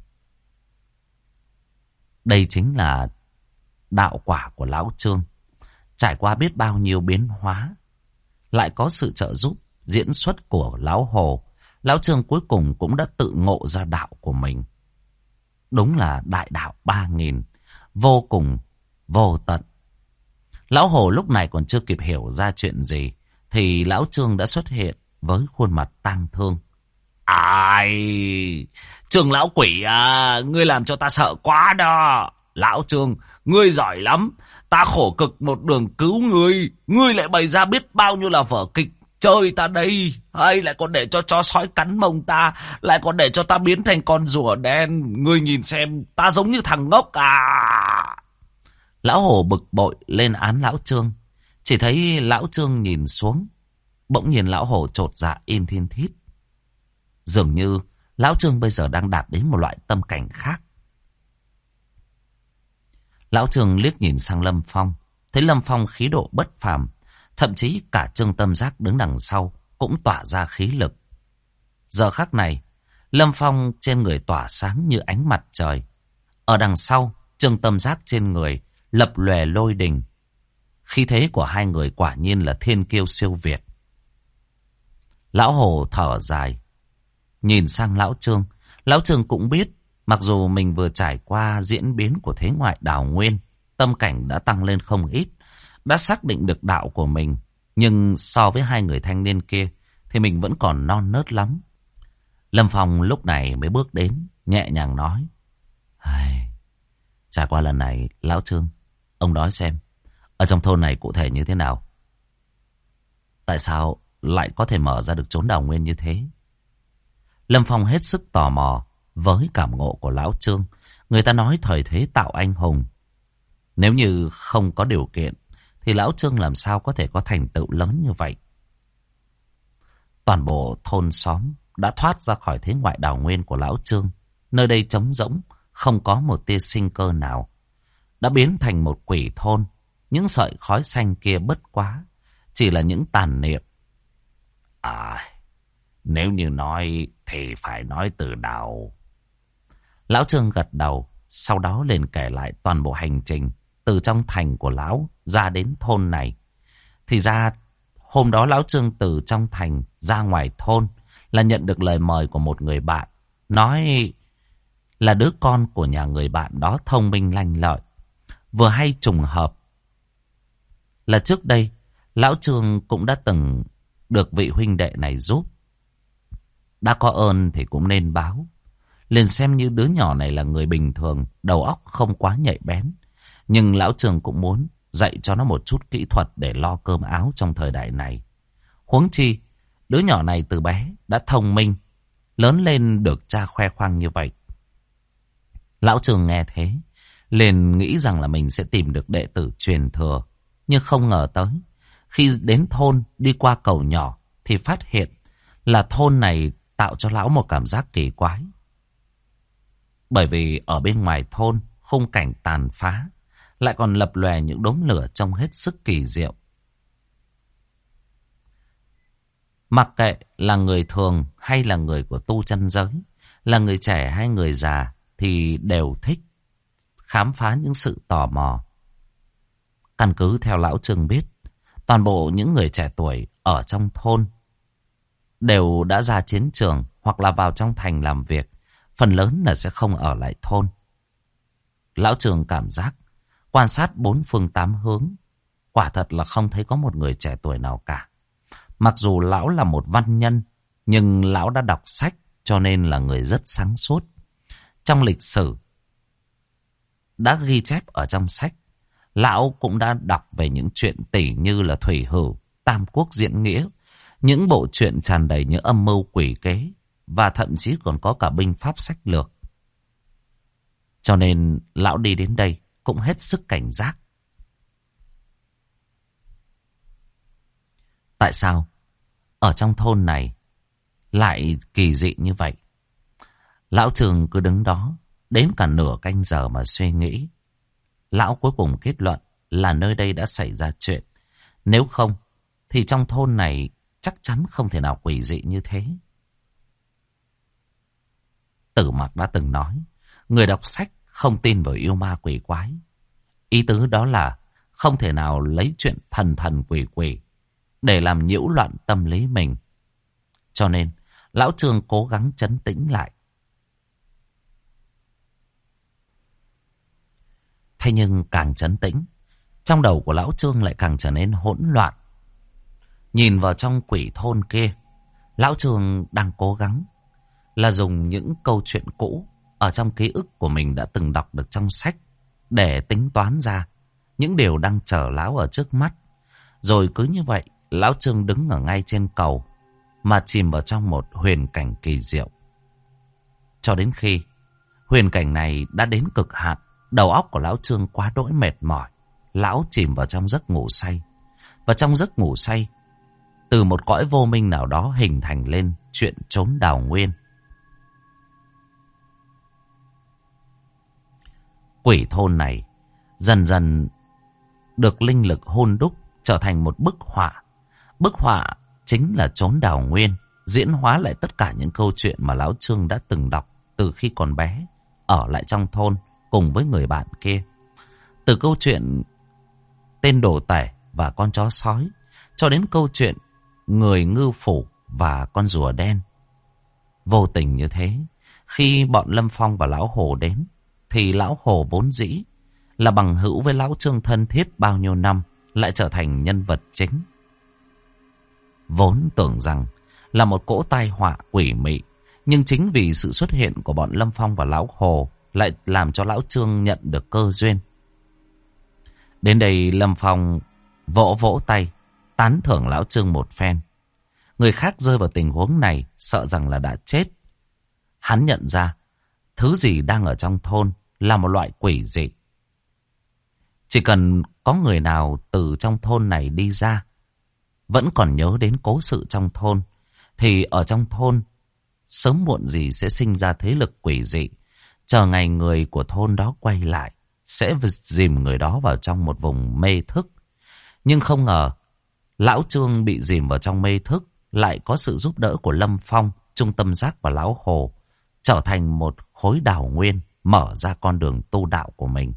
A: Đây chính là đạo quả của lão Trương. Trải qua biết bao nhiêu biến hóa, lại có sự trợ giúp diễn xuất của lão Hồ, lão Trương cuối cùng cũng đã tự ngộ ra đạo của mình. Đúng là đại đạo 3000, vô cùng vô tận. Lão Hồ lúc này còn chưa kịp hiểu ra chuyện gì, thì lão Trương đã xuất hiện với khuôn mặt tang thương. Ai, Trương lão quỷ à, ngươi làm cho ta sợ quá đó. Lão Trương, ngươi giỏi lắm. Ta khổ cực một đường cứu ngươi, ngươi lại bày ra biết bao nhiêu là vở kịch chơi ta đây. Hay lại còn để cho chó sói cắn mông ta, lại còn để cho ta biến thành con rùa đen. Ngươi nhìn xem, ta giống như thằng ngốc à. Lão Hồ bực bội lên án lão Trương. Chỉ thấy lão Trương nhìn xuống, bỗng nhiên lão Hồ chột dạ im thiên thít. Dường như lão Trương bây giờ đang đạt đến một loại tâm cảnh khác. Lão Trương liếc nhìn sang Lâm Phong, thấy Lâm Phong khí độ bất phàm, thậm chí cả Trương Tâm Giác đứng đằng sau cũng tỏa ra khí lực. Giờ khắc này, Lâm Phong trên người tỏa sáng như ánh mặt trời. Ở đằng sau, Trương Tâm Giác trên người lập lòe lôi đình. Khí thế của hai người quả nhiên là thiên kiêu siêu việt. Lão Hồ thở dài, nhìn sang lão Trương. Lão Trương cũng biết, mặc dù mình vừa trải qua diễn biến của thế ngoại đào nguyên, tâm cảnh đã tăng lên không ít, đã xác định được đạo của mình. Nhưng so với hai người thanh niên kia, thì mình vẫn còn non nớt lắm. Lâm Phong lúc này mới bước đến, nhẹ nhàng nói. Trải qua lần này, lão Trương, ông nói xem, ở trong thôn này cụ thể như thế nào? Tại sao lại có thể mở ra được chốn đào nguyên như thế? Lâm Phong hết sức tò mò với cảm ngộ của lão Trương. Người ta nói thời thế tạo anh hùng. Nếu như không có điều kiện thì lão Trương làm sao có thể có thành tựu lớn như vậy. Toàn bộ thôn xóm đã thoát ra khỏi thế ngoại đào nguyên của lão Trương. Nơi đây trống rỗng, không có một tia sinh cơ nào. Đã biến thành một quỷ thôn. Những sợi khói xanh kia bất quá chỉ là những tàn niệm. Nếu như nói thì phải nói từ đầu. Lão Trương gật đầu, sau đó liền kể lại toàn bộ hành trình từ trong thành của lão ra đến thôn này. Thì ra hôm đó lão Trương từ trong thành ra ngoài thôn là nhận được lời mời của một người bạn. Nói là đứa con của nhà người bạn đó thông minh lanh lợi. Vừa hay trùng hợp là trước đây lão Trương cũng đã từng được vị huynh đệ này giúp. Đã có ơn thì cũng nên báo. Liền xem như đứa nhỏ này là người bình thường, đầu óc không quá nhạy bén. Nhưng lão Trương cũng muốn dạy cho nó một chút kỹ thuật để lo cơm áo trong thời đại này. Huống chi, đứa nhỏ này từ bé đã thông minh, lớn lên được cha khoe khoang như vậy. Lão Trương nghe thế, liền nghĩ rằng là mình sẽ tìm được đệ tử truyền thừa. Nhưng không ngờ tới, khi đến thôn đi qua cầu nhỏ thì phát hiện là thôn này tạo cho lão một cảm giác kỳ quái. Bởi vì ở bên ngoài thôn, khung cảnh tàn phá, lại còn lập lòe những đốm lửa trông hết sức kỳ diệu. Mặc kệ là người thường hay là người của tu chân giới, là người trẻ hay người già thì đều thích khám phá những sự tò mò. Căn cứ theo lão Trương biết, toàn bộ những người trẻ tuổi ở trong thôn đều đã ra chiến trường hoặc là vào trong thành làm việc, phần lớn là sẽ không ở lại thôn. Lão Trương cảm giác, quan sát bốn phương tám hướng, quả thật là không thấy có một người trẻ tuổi nào cả. Mặc dù lão là một văn nhân, nhưng lão đã đọc sách cho nên là người rất sáng suốt. Trong lịch sử đã ghi chép ở trong sách, lão cũng đã đọc về những chuyện tỷ như là Thủy Hử, Tam Quốc Diễn Nghĩa, những bộ truyện tràn đầy những âm mưu quỷ kế, và thậm chí còn có cả binh pháp sách lược. Cho nên lão đi đến đây cũng hết sức cảnh giác. Tại sao ở trong thôn này lại kỳ dị như vậy? Lão Trương cứ đứng đó đến cả nửa canh giờ mà suy nghĩ. Lão cuối cùng kết luận là nơi đây đã xảy ra chuyện. Nếu không thì trong thôn này chắc chắn không thể nào quỷ dị như thế. Tử Mặc đã từng nói, người đọc sách không tin vào yêu ma quỷ quái. Ý tứ đó là không thể nào lấy chuyện thần thần quỷ quỷ để làm nhiễu loạn tâm lý mình. Cho nên lão Trương cố gắng trấn tĩnh lại. Thế nhưng càng trấn tĩnh, trong đầu của lão Trương lại càng trở nên hỗn loạn. Nhìn vào trong quỷ thôn kia, lão Trương đang cố gắng là dùng những câu chuyện cũ ở trong ký ức của mình đã từng đọc được trong sách để tính toán ra những điều đang chờ lão ở trước mắt. Rồi cứ như vậy, lão Trương đứng ở ngay trên cầu mà chìm vào trong một huyền cảnh kỳ diệu. Cho đến khi huyền cảnh này đã đến cực hạn, đầu óc của lão Trương quá đỗi mệt mỏi, lão chìm vào trong giấc ngủ say. Và trong giấc ngủ say, từ một cõi vô minh nào đó hình thành lên chuyện trốn đào nguyên. Quỷ thôn này dần dần được linh lực hôn đúc trở thành một bức họa. Bức họa chính là trốn đào nguyên, diễn hóa lại tất cả những câu chuyện mà lão Trương đã từng đọc từ khi còn bé, ở lại trong thôn cùng với người bạn kia. Từ câu chuyện tên đồ tể và con chó sói, cho đến câu chuyện người ngư phủ và con rùa đen. Vô tình như thế, khi bọn Lâm Phong và lão Hồ đến, thì lão Hồ vốn dĩ là bằng hữu với lão Trương thân thiết bao nhiêu năm, lại trở thành nhân vật chính. Vốn tưởng rằng là một cỗ tai họa quỷ mị, nhưng chính vì sự xuất hiện của bọn Lâm Phong và lão Hồ lại làm cho lão Trương nhận được cơ duyên. Đến đây Lâm Phong vỗ vỗ tay, tán thưởng lão Trương một phen. Người khác rơi vào tình huống này sợ rằng là đã chết. Hắn nhận ra thứ gì đang ở trong thôn là một loại quỷ dị. Chỉ cần có người nào từ trong thôn này đi ra, vẫn còn nhớ đến cố sự trong thôn, thì ở trong thôn sớm muộn gì sẽ sinh ra thế lực quỷ dị. Chờ ngày người của thôn đó quay lại, sẽ dìm người đó vào trong một vùng mê thức. Nhưng không ngờ, lão Trương bị dìm vào trong mê thức lại có sự giúp đỡ của Lâm Phong, Trung Tâm Giác và Lão Hồ, trở thành một khối đào nguyên, mở ra con đường tu đạo của mình.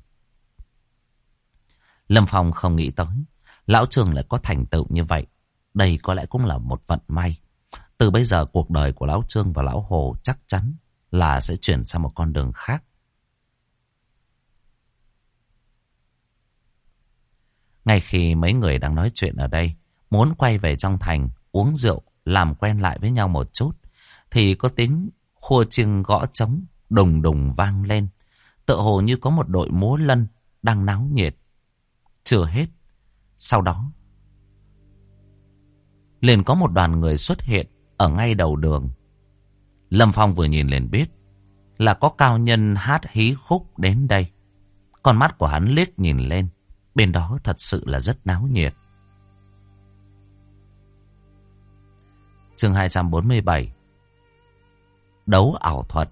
A: Lâm Phong không nghĩ tới lão Trương lại có thành tựu như vậy. Đây có lẽ cũng là một vận may. Từ bây giờ cuộc đời của lão Trương và Lão Hồ chắc chắn là sẽ chuyển sang một con đường khác. Ngay khi mấy người đang nói chuyện ở đây, muốn quay về trong thành, uống rượu, làm quen lại với nhau một chút, thì có tiếng khua chiêng gõ trống đùng đùng vang lên. Tựa hồ như có một đội múa lân đang náo nhiệt. Chưa hết, sau đó liền có một đoàn người xuất hiện ở ngay đầu đường. Lâm Phong vừa nhìn liền biết là có cao nhân hát hí khúc đến đây. Con mắt của hắn liếc nhìn lên, bên đó thật sự là rất náo nhiệt. Chương 247. Đấu ảo thuật.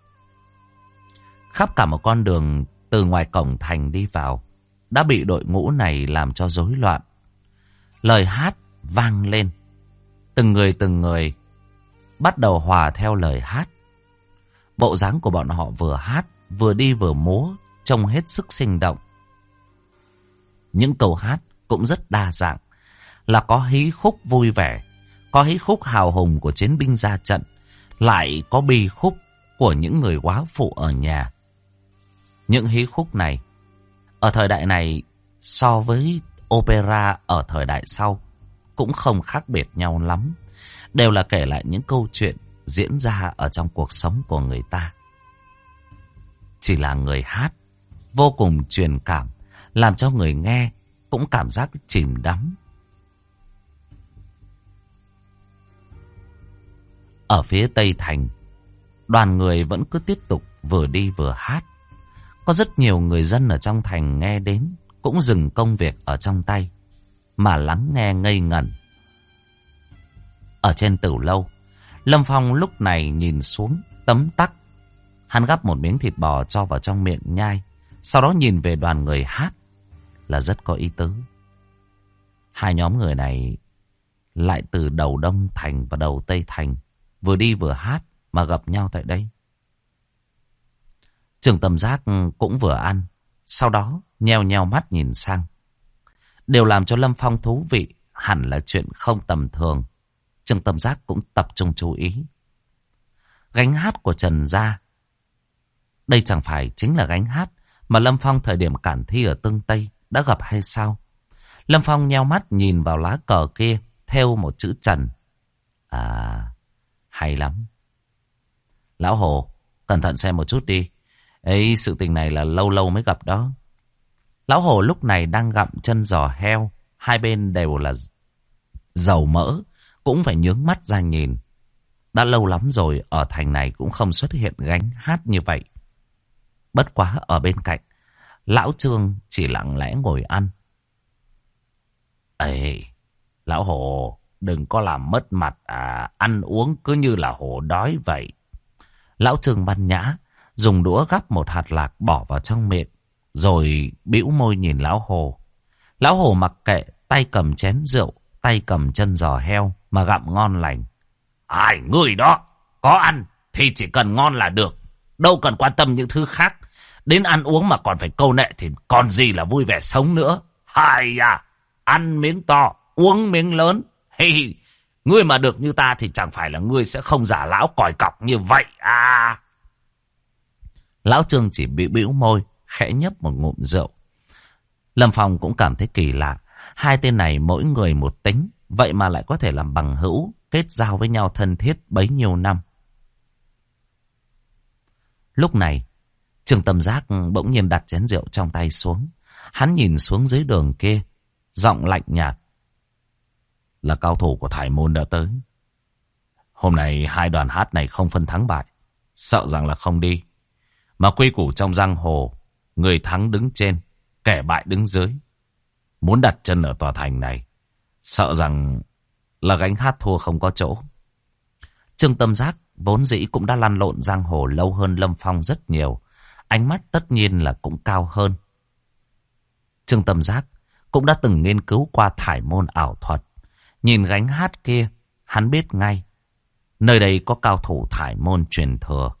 A: Khắp cả một con đường từ ngoài cổng thành đi vào đã bị đội ngũ này làm cho rối loạn. Lời hát vang lên, từng người bắt đầu hòa theo lời hát. Bộ dáng của bọn họ vừa hát, vừa đi vừa múa, trông hết sức sinh động. Những câu hát cũng rất đa dạng, là có hí khúc vui vẻ, có hí khúc hào hùng của chiến binh ra trận, lại có bi khúc của những người góa phụ ở nhà. Những hí khúc này, ở thời đại này so với opera ở thời đại sau, cũng không khác biệt nhau lắm. Đều là kể lại những câu chuyện diễn ra ở trong cuộc sống của người ta. Chỉ là người hát vô cùng truyền cảm, làm cho người nghe cũng cảm giác chìm đắm. Ở phía Tây Thành, đoàn người vẫn cứ tiếp tục vừa đi vừa hát. Có rất nhiều người dân ở trong thành nghe đến cũng dừng công việc ở trong tay mà lắng nghe ngây ngẩn. Ở trên tửu lâu, Lâm Phong lúc này nhìn xuống tấm tắc. Hắn gắp một miếng thịt bò cho vào trong miệng nhai, sau đó nhìn về đoàn người hát là rất có ý tứ. Hai nhóm người này lại từ đầu Đông Thành và đầu Tây Thành, vừa đi vừa hát mà gặp nhau tại đây. Trương Tâm Giác cũng vừa ăn, sau đó nheo nheo mắt nhìn sang. Điều làm cho Lâm Phong thú vị hẳn là chuyện không tầm thường. Trương Tâm Giác cũng tập trung chú ý. Gánh hát của Trần gia, đây chẳng phải chính là gánh hát mà Lâm Phong thời điểm cản thi ở Tương Tây đã gặp hay sao? Lâm Phong nheo mắt nhìn vào lá cờ kia, thêu một chữ Trần. À, hay lắm. Lão Hồ, cẩn thận xem một chút đi. Ấy, sự tình này là lâu lâu mới gặp đó. Lão Hồ lúc này đang gặm chân giò heo, hai bên đều là dầu mỡ, cũng phải nhướng mắt ra nhìn. Đã lâu lắm rồi ở thành này cũng không xuất hiện gánh hát như vậy. Bất quá ở bên cạnh, Lão Trương chỉ lặng lẽ ngồi ăn. Ê, Lão Hồ, đừng có làm mất mặt ăn uống cứ như là hổ đói vậy. Lão Trương văn nhã, dùng đũa gắp một hạt lạc bỏ vào trong miệng, rồi bĩu môi nhìn Lão Hồ. Lão Hồ mặc kệ, tay cầm chén rượu, tay cầm chân giò heo mà gặm ngon lành. Ai, người đó, có ăn thì chỉ cần ngon là được, đâu cần quan tâm những thứ khác. Đến ăn uống mà còn phải câu nệ thì còn gì là vui vẻ sống nữa. Hay à, ăn miếng to, uống miếng lớn. Hey, ngươi mà được như ta thì chẳng phải là ngươi sẽ không giả lão còi cọc như vậy à. Lão Trương chỉ bị bĩu môi, khẽ nhấp một ngụm rượu. Lâm Phong cũng cảm thấy kỳ lạ. Hai tên này mỗi người một tính, vậy mà lại có thể làm bằng hữu, kết giao với nhau thân thiết bấy nhiêu năm. Lúc này, Trương Tâm Giác bỗng nhiên đặt chén rượu trong tay xuống. Hắn nhìn xuống dưới đường kia, giọng lạnh nhạt. Là cao thủ của Thải Môn đã tới. Hôm nay hai đoàn hát này không phân thắng bại, sợ rằng là không đi. Mà quy củ trong giang hồ, người thắng đứng trên, kẻ bại đứng dưới. Muốn đặt chân ở tòa thành này, sợ rằng là gánh hát thua không có chỗ. Trương Tâm Giác vốn dĩ cũng đã lăn lộn giang hồ lâu hơn Lâm Phong rất nhiều. Ánh mắt tất nhiên là cũng cao hơn. Trương Tâm Giác cũng đã từng nghiên cứu qua thải môn ảo thuật. Nhìn gánh hát kia, hắn biết ngay. Nơi đây có cao thủ thải môn truyền thừa.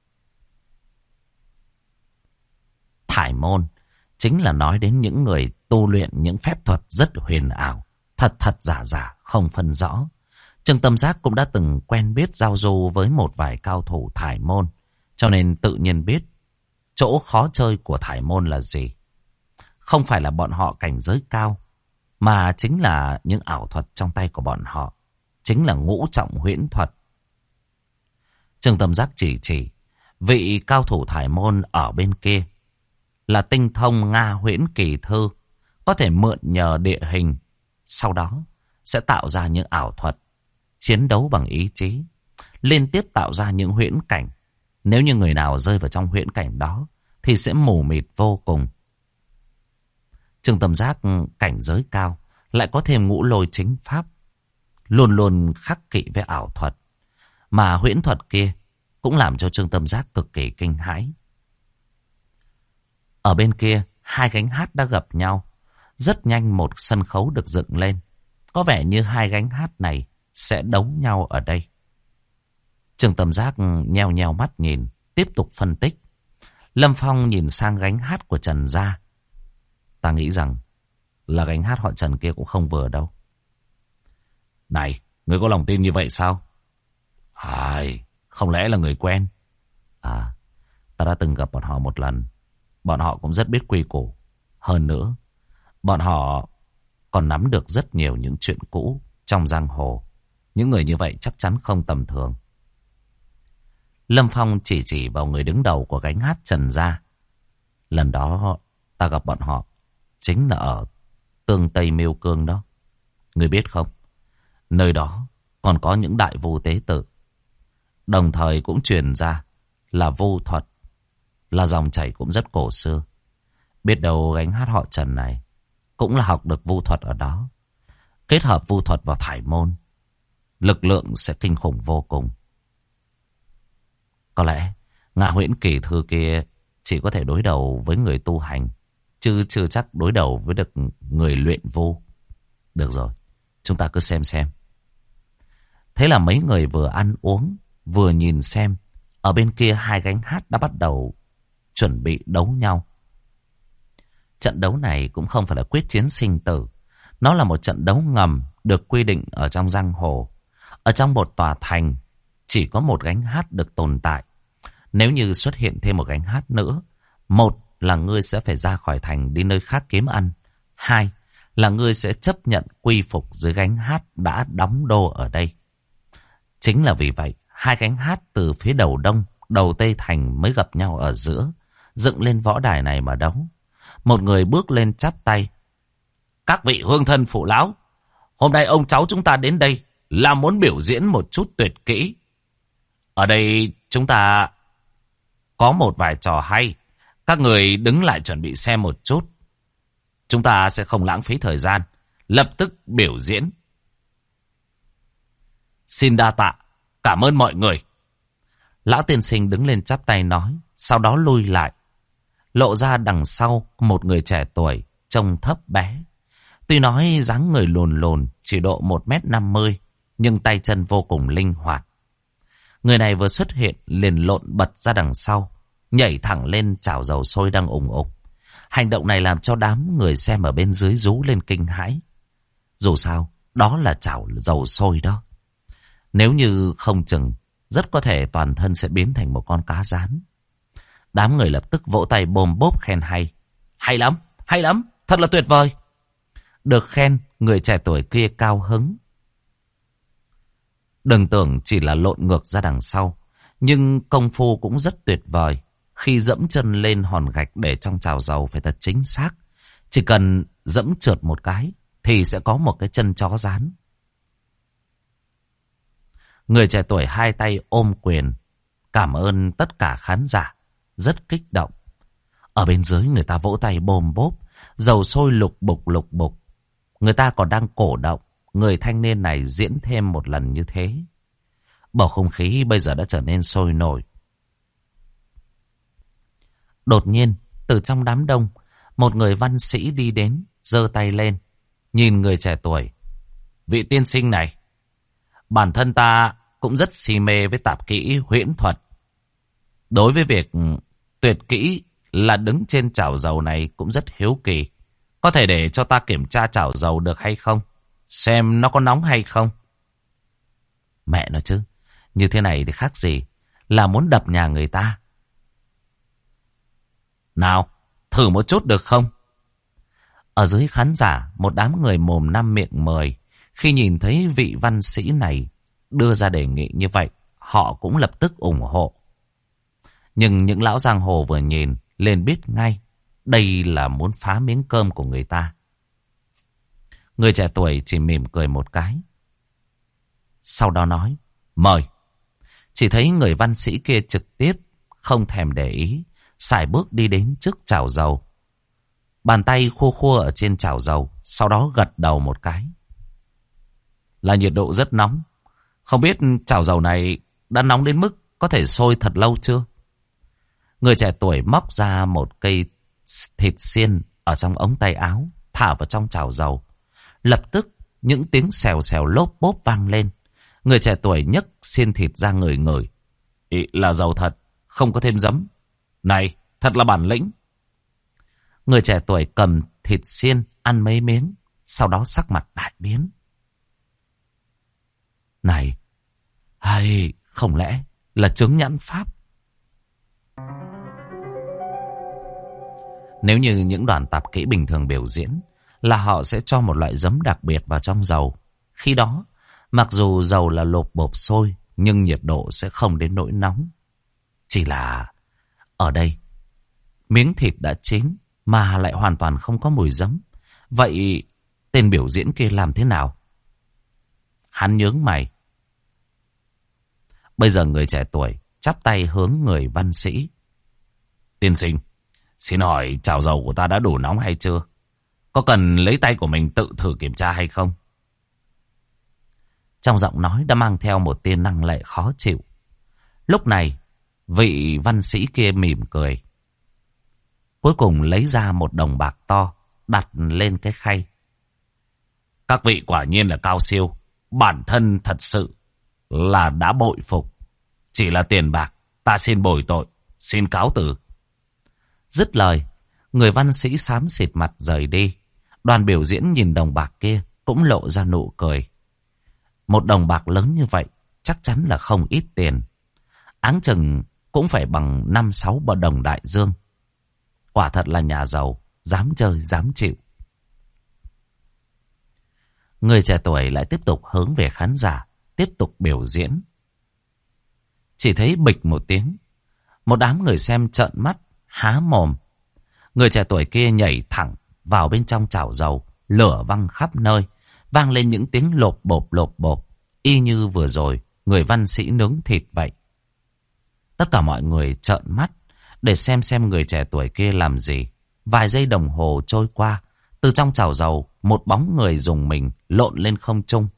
A: Thải môn chính là nói đến những người tu luyện những phép thuật rất huyền ảo. Thật thật giả giả, không phân rõ. Trương Tâm Giác cũng đã từng quen biết giao du với một vài cao thủ thải môn. Cho nên tự nhiên biết chỗ khó chơi của thải môn là gì. Không phải là bọn họ cảnh giới cao, mà chính là những ảo thuật trong tay của bọn họ. Chính là ngũ trọng huyễn thuật. Trương Tâm Giác chỉ vị cao thủ thải môn ở bên kia là tinh thông Nga huyễn kỳ thư, có thể mượn nhờ địa hình, sau đó sẽ tạo ra những ảo thuật, chiến đấu bằng ý chí, liên tiếp tạo ra những huyễn cảnh. Nếu như người nào rơi vào trong huyễn cảnh đó thì sẽ mù mịt vô cùng. Trương Tâm Giác cảnh giới cao, lại có thêm ngũ lôi chính pháp, luôn luôn khắc kỵ với ảo thuật. Mà huyễn thuật kia cũng làm cho Trương Tâm Giác cực kỳ kinh hãi. Ở bên kia, hai gánh hát đã gặp nhau. Rất nhanh một sân khấu được dựng lên. Có vẻ như hai gánh hát này sẽ đấu nhau ở đây. Trương Tâm Giác nheo nheo mắt nhìn, tiếp tục phân tích. Lâm Phong nhìn sang gánh hát của Trần gia. Ta nghĩ rằng là gánh hát họ Trần kia cũng không vừa đâu. Này, ngươi có lòng tin như vậy sao? Không lẽ là người quen? Ta đã từng gặp bọn họ một lần. Bọn họ cũng rất biết quy củ. Hơn nữa, bọn họ còn nắm được rất nhiều những chuyện cũ trong giang hồ. Những người như vậy chắc chắn không tầm thường. Lâm Phong chỉ vào người đứng đầu của gánh hát Trần gia. Lần đó ta gặp bọn họ chính là ở Tương Tây Miêu Cương đó. Người biết không? Nơi đó còn có những đại vu tế tự. Đồng thời cũng truyền ra là vu thuật, là dòng chảy cũng rất cổ xưa. Biết đâu gánh hát họ Trần này cũng là học được vu thuật ở đó. Kết hợp vu thuật vào thải môn, lực lượng sẽ kinh khủng vô cùng. Có lẽ Ngạ Huyễn Kỳ Thư kia chỉ có thể đối đầu với người tu hành, chứ chưa chắc đối đầu với được người luyện vu. Được rồi, chúng ta cứ xem. Thế là mấy người vừa ăn uống, vừa nhìn xem. Ở bên kia hai gánh hát đã bắt đầu chuẩn bị đấu nhau. Trận đấu này cũng không phải là quyết chiến sinh tử. Nó là một trận đấu ngầm được quy định ở trong giang hồ. Ở trong một tòa thành chỉ có một gánh hát được tồn tại. Nếu như xuất hiện thêm một gánh hát nữa, một là ngươi sẽ phải ra khỏi thành đi nơi khác kiếm ăn. Hai là ngươi sẽ chấp nhận quy phục dưới gánh hát đã đóng đô ở đây. Chính là vì vậy, hai gánh hát từ phía đầu đông, đầu tây thành mới gặp nhau ở giữa, dựng lên võ đài này mà đấu. Một người bước lên chắp tay. Các vị hương thân phụ lão, hôm nay ông cháu chúng ta đến đây là muốn biểu diễn một chút tuyệt kỹ. Ở đây chúng ta có một vài trò hay. Các người đứng lại chuẩn bị xem một chút. Chúng ta sẽ không lãng phí thời gian, lập tức biểu diễn. Xin đa tạ, cảm ơn mọi người. Lão tiên sinh đứng lên chắp tay nói, sau đó lui lại. Lộ ra đằng sau một người trẻ tuổi, trông thấp bé. Tuy nói dáng người lùn lùn, chỉ độ 1m50, nhưng tay chân vô cùng linh hoạt. Người này vừa xuất hiện liền lộn bật ra đằng sau, nhảy thẳng lên chảo dầu sôi đang ùng ục. Hành động này làm cho đám người xem ở bên dưới rú lên kinh hãi. Dù sao, đó là chảo dầu sôi đó. Nếu như không chừng, rất có thể toàn thân sẽ biến thành một con cá rán. Đám người lập tức vỗ tay bôm bốp khen hay. Hay lắm, thật là tuyệt vời. Được khen, người trẻ tuổi kia cao hứng. Đừng tưởng chỉ là lộn ngược ra đằng sau, nhưng công phu cũng rất tuyệt vời. Khi dẫm chân lên hòn gạch để trong chảo dầu phải thật chính xác. Chỉ cần dẫm trượt một cái thì sẽ có một cái chân chó rán. Người trẻ tuổi hai tay ôm quyền, cảm ơn tất cả khán giả. rất kích động. Ở bên dưới người ta vỗ tay bồm bốp, dầu sôi lục bục lục bục. Người ta còn đang cổ động người thanh niên này diễn thêm một lần như thế. Bầu không khí bây giờ đã trở nên sôi nổi. Đột nhiên, từ trong đám đông, một người văn sĩ đi đến, giơ tay lên, nhìn người trẻ tuổi. Vị tiên sinh này, bản thân ta cũng rất si mê với tạp kỹ huyễn thuật. Đối với việc tuyệt kỹ là đứng trên chảo dầu này cũng rất hiếu kỳ. Có thể để cho ta kiểm tra chảo dầu được hay không? Xem nó có nóng hay không? Mẹ nó chứ, như thế này thì khác gì là muốn đập nhà người ta. Nào, thử một chút được không? Ở dưới khán giả, một đám người mồm năm miệng mười. Khi nhìn thấy vị văn sĩ này đưa ra đề nghị như vậy, họ cũng lập tức ủng hộ. Nhưng những lão giang hồ vừa nhìn liền biết ngay đây là muốn phá miếng cơm của người ta. Người trẻ tuổi chỉ mỉm cười một cái, sau đó nói mời. Chỉ thấy người văn sĩ kia trực tiếp không thèm để ý, sải bước đi đến trước chảo dầu. Bàn tay khua khua ở trên chảo dầu, sau đó gật đầu một cái. Là nhiệt độ rất nóng. Không biết chảo dầu này đã nóng đến mức có thể sôi thật lâu chưa? Người trẻ tuổi móc ra một cây thịt xiên ở trong ống tay áo, thả vào trong chảo dầu. Lập tức những tiếng xèo xèo lốp bốp vang lên. Người trẻ tuổi nhấc xiên thịt ra ngửi ngửi. Ý là dầu thật, không có thêm giấm. Này, thật là bản lĩnh. Người trẻ tuổi cầm thịt xiên ăn mấy miếng, sau đó sắc mặt đại biến. Này, hay không lẽ là chứng nhãn pháp? Nếu như những đoàn tạp kỹ bình thường biểu diễn là họ sẽ cho một loại giấm đặc biệt vào trong dầu. Khi đó, mặc dù dầu là lộp bộp sôi, nhưng nhiệt độ sẽ không đến nỗi nóng. Chỉ là ở đây, miếng thịt đã chín mà lại hoàn toàn không có mùi giấm. Vậy tên biểu diễn kia làm thế nào? Hắn nhướng mày. Bây giờ người trẻ tuổi chắp tay hướng người văn sĩ. Tiên sinh, xin hỏi chảo dầu của ta đã đủ nóng hay chưa? Có cần lấy tay của mình tự thử kiểm tra hay không? Trong giọng nói đã mang theo một tia năng lệ khó chịu. Lúc này, vị văn sĩ kia mỉm cười. Cuối cùng lấy ra một đồng bạc to, đặt lên cái khay. Các vị quả nhiên là cao siêu. Bản thân thật sự là đã bội phục. Chỉ là tiền bạc, ta xin bồi tội, xin cáo từ. Dứt lời, người văn sĩ xám xịt mặt rời đi. Đoàn biểu diễn nhìn đồng bạc kia cũng lộ ra nụ cười. Một đồng bạc lớn như vậy chắc chắn là không ít tiền. Áng chừng cũng phải bằng 5-6 bờ đồng đại dương. Quả thật là nhà giàu, dám chơi, dám chịu. Người trẻ tuổi lại tiếp tục hướng về khán giả, tiếp tục biểu diễn. Chỉ thấy bịch một tiếng, một đám người xem trợn mắt, há mồm. Người trẻ tuổi kia nhảy thẳng vào bên trong chảo dầu, lửa văng khắp nơi, vang lên những tiếng lộp bộp, y như vừa rồi người văn sĩ nướng thịt vậy. Tất cả mọi người trợn mắt để xem người trẻ tuổi kia làm gì. Vài giây đồng hồ trôi qua, từ trong chảo dầu một bóng người dùng mình lộn lên không trung.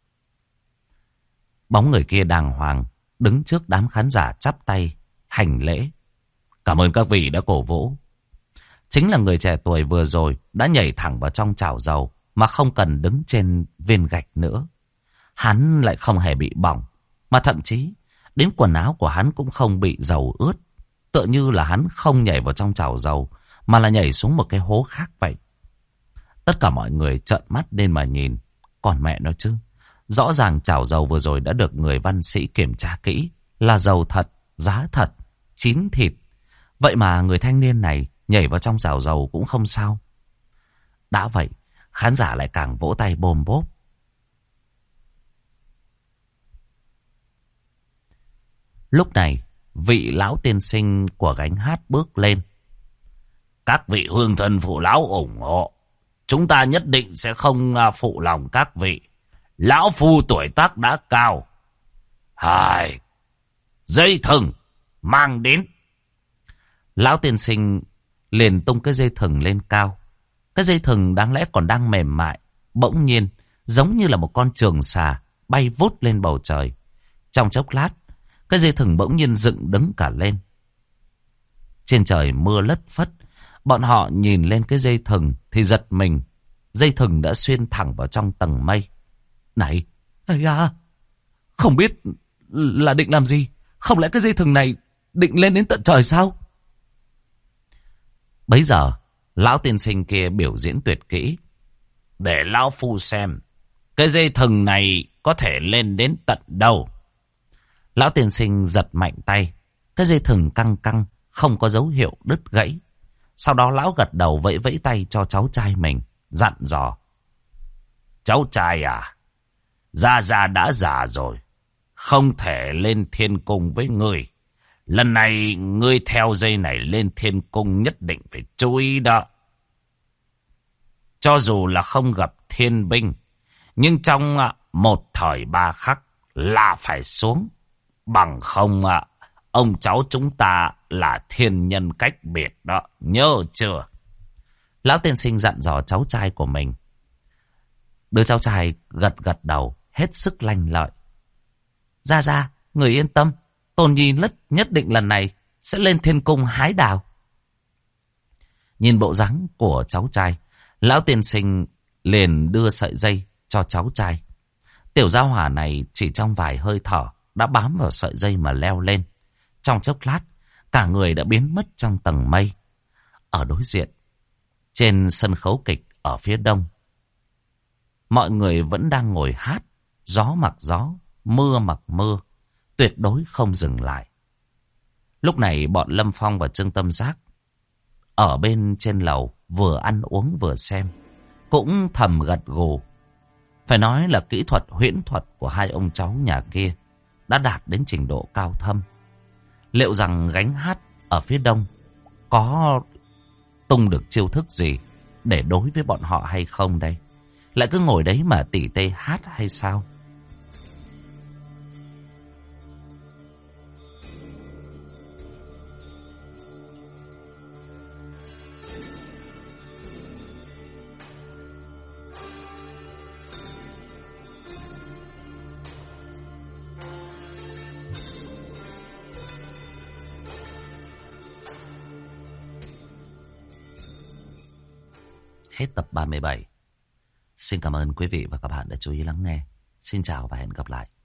A: Bóng người kia đàng hoàng đứng trước đám khán giả chắp tay hành lễ. Cảm ơn các vị đã cổ vũ. Chính là người trẻ tuổi vừa rồi đã nhảy thẳng vào trong chảo dầu mà không cần đứng trên viên gạch nữa. Hắn lại không hề bị bỏng, mà thậm chí đến quần áo của hắn cũng không bị dầu ướt. Tựa như là hắn không nhảy vào trong chảo dầu mà là nhảy xuống một cái hố khác vậy. Tất cả mọi người trợn mắt lên mà nhìn. Còn mẹ nó chứ, rõ ràng chảo dầu vừa rồi đã được người văn sĩ kiểm tra kỹ, là dầu thật, giá thật, chín thịt. Vậy mà người thanh niên này nhảy vào trong chảo dầu cũng không sao. Đã vậy, khán giả lại càng vỗ tay bồm bốp. Lúc này, vị lão tiên sinh của gánh hát bước lên. Các vị hương thân phụ lão ủng hộ. Chúng ta nhất định sẽ không phụ lòng các vị. Lão phu tuổi tác đã cao. Dây thừng mang đến. Lão tiên sinh liền tung cái dây thừng lên cao. Cái dây thừng đáng lẽ còn đang mềm mại, bỗng nhiên giống như là một con trường xà bay vút lên bầu trời. Trong chốc lát, cái dây thừng bỗng nhiên dựng đứng cả lên. Trên trời mưa lất phất, bọn họ nhìn lên cái dây thừng thì giật mình. Dây thừng đã xuyên thẳng vào trong tầng mây. Này, ây à, không biết là định làm gì? Không lẽ cái dây thừng này định lên đến tận trời sao? Bấy giờ, lão tiên sinh kia biểu diễn tuyệt kỹ. Để lão phu xem, cái dây thừng này có thể lên đến tận đâu? Lão tiên sinh giật mạnh tay. Cái dây thừng căng căng, không có dấu hiệu đứt gãy. Sau đó lão gật đầu vẫy vẫy tay cho cháu trai mình, dặn dò. Cháu trai à, Gia Gia đã già rồi, không thể lên thiên cung với ngươi. Lần này ngươi theo dây này lên thiên cung nhất định phải chú ý đó. Cho dù là không gặp thiên binh, nhưng trong một thời ba khắc là phải xuống. Bằng không ông cháu chúng ta là thiên nhân cách biệt đó, nhớ chưa? Lão tiên sinh dặn dò cháu trai của mình. Đứa cháu trai gật gật đầu, hết sức lanh lợi. Gia Gia, người yên tâm, Tôn Nhi nhất định lần này sẽ lên thiên cung hái đào. Nhìn bộ dáng của cháu trai, lão tiên sinh liền đưa sợi dây cho cháu trai. Tiểu gia hỏa này chỉ trong vài hơi thở đã bám vào sợi dây mà leo lên. Trong chốc lát, cả người đã biến mất trong tầng mây. Ở đối diện, trên sân khấu kịch ở phía đông, mọi người vẫn đang ngồi hát, gió mặc gió, mưa mặc mưa, tuyệt đối không dừng lại. Lúc này bọn Lâm Phong và Trương Tâm Giác ở bên trên lầu vừa ăn uống vừa xem, cũng thầm gật gù. Phải nói là kỹ thuật huyễn thuật của hai ông cháu nhà kia đã đạt đến trình độ cao thâm. Liệu rằng gánh hát ở phía đông có tung được chiêu thức gì để đối với bọn họ hay không đây? Lại cứ ngồi đấy mà tỉ tê hát hay sao? Hết tập 37. Xin cảm ơn quý vị và các bạn đã chú ý lắng nghe. Xin chào và hẹn gặp lại.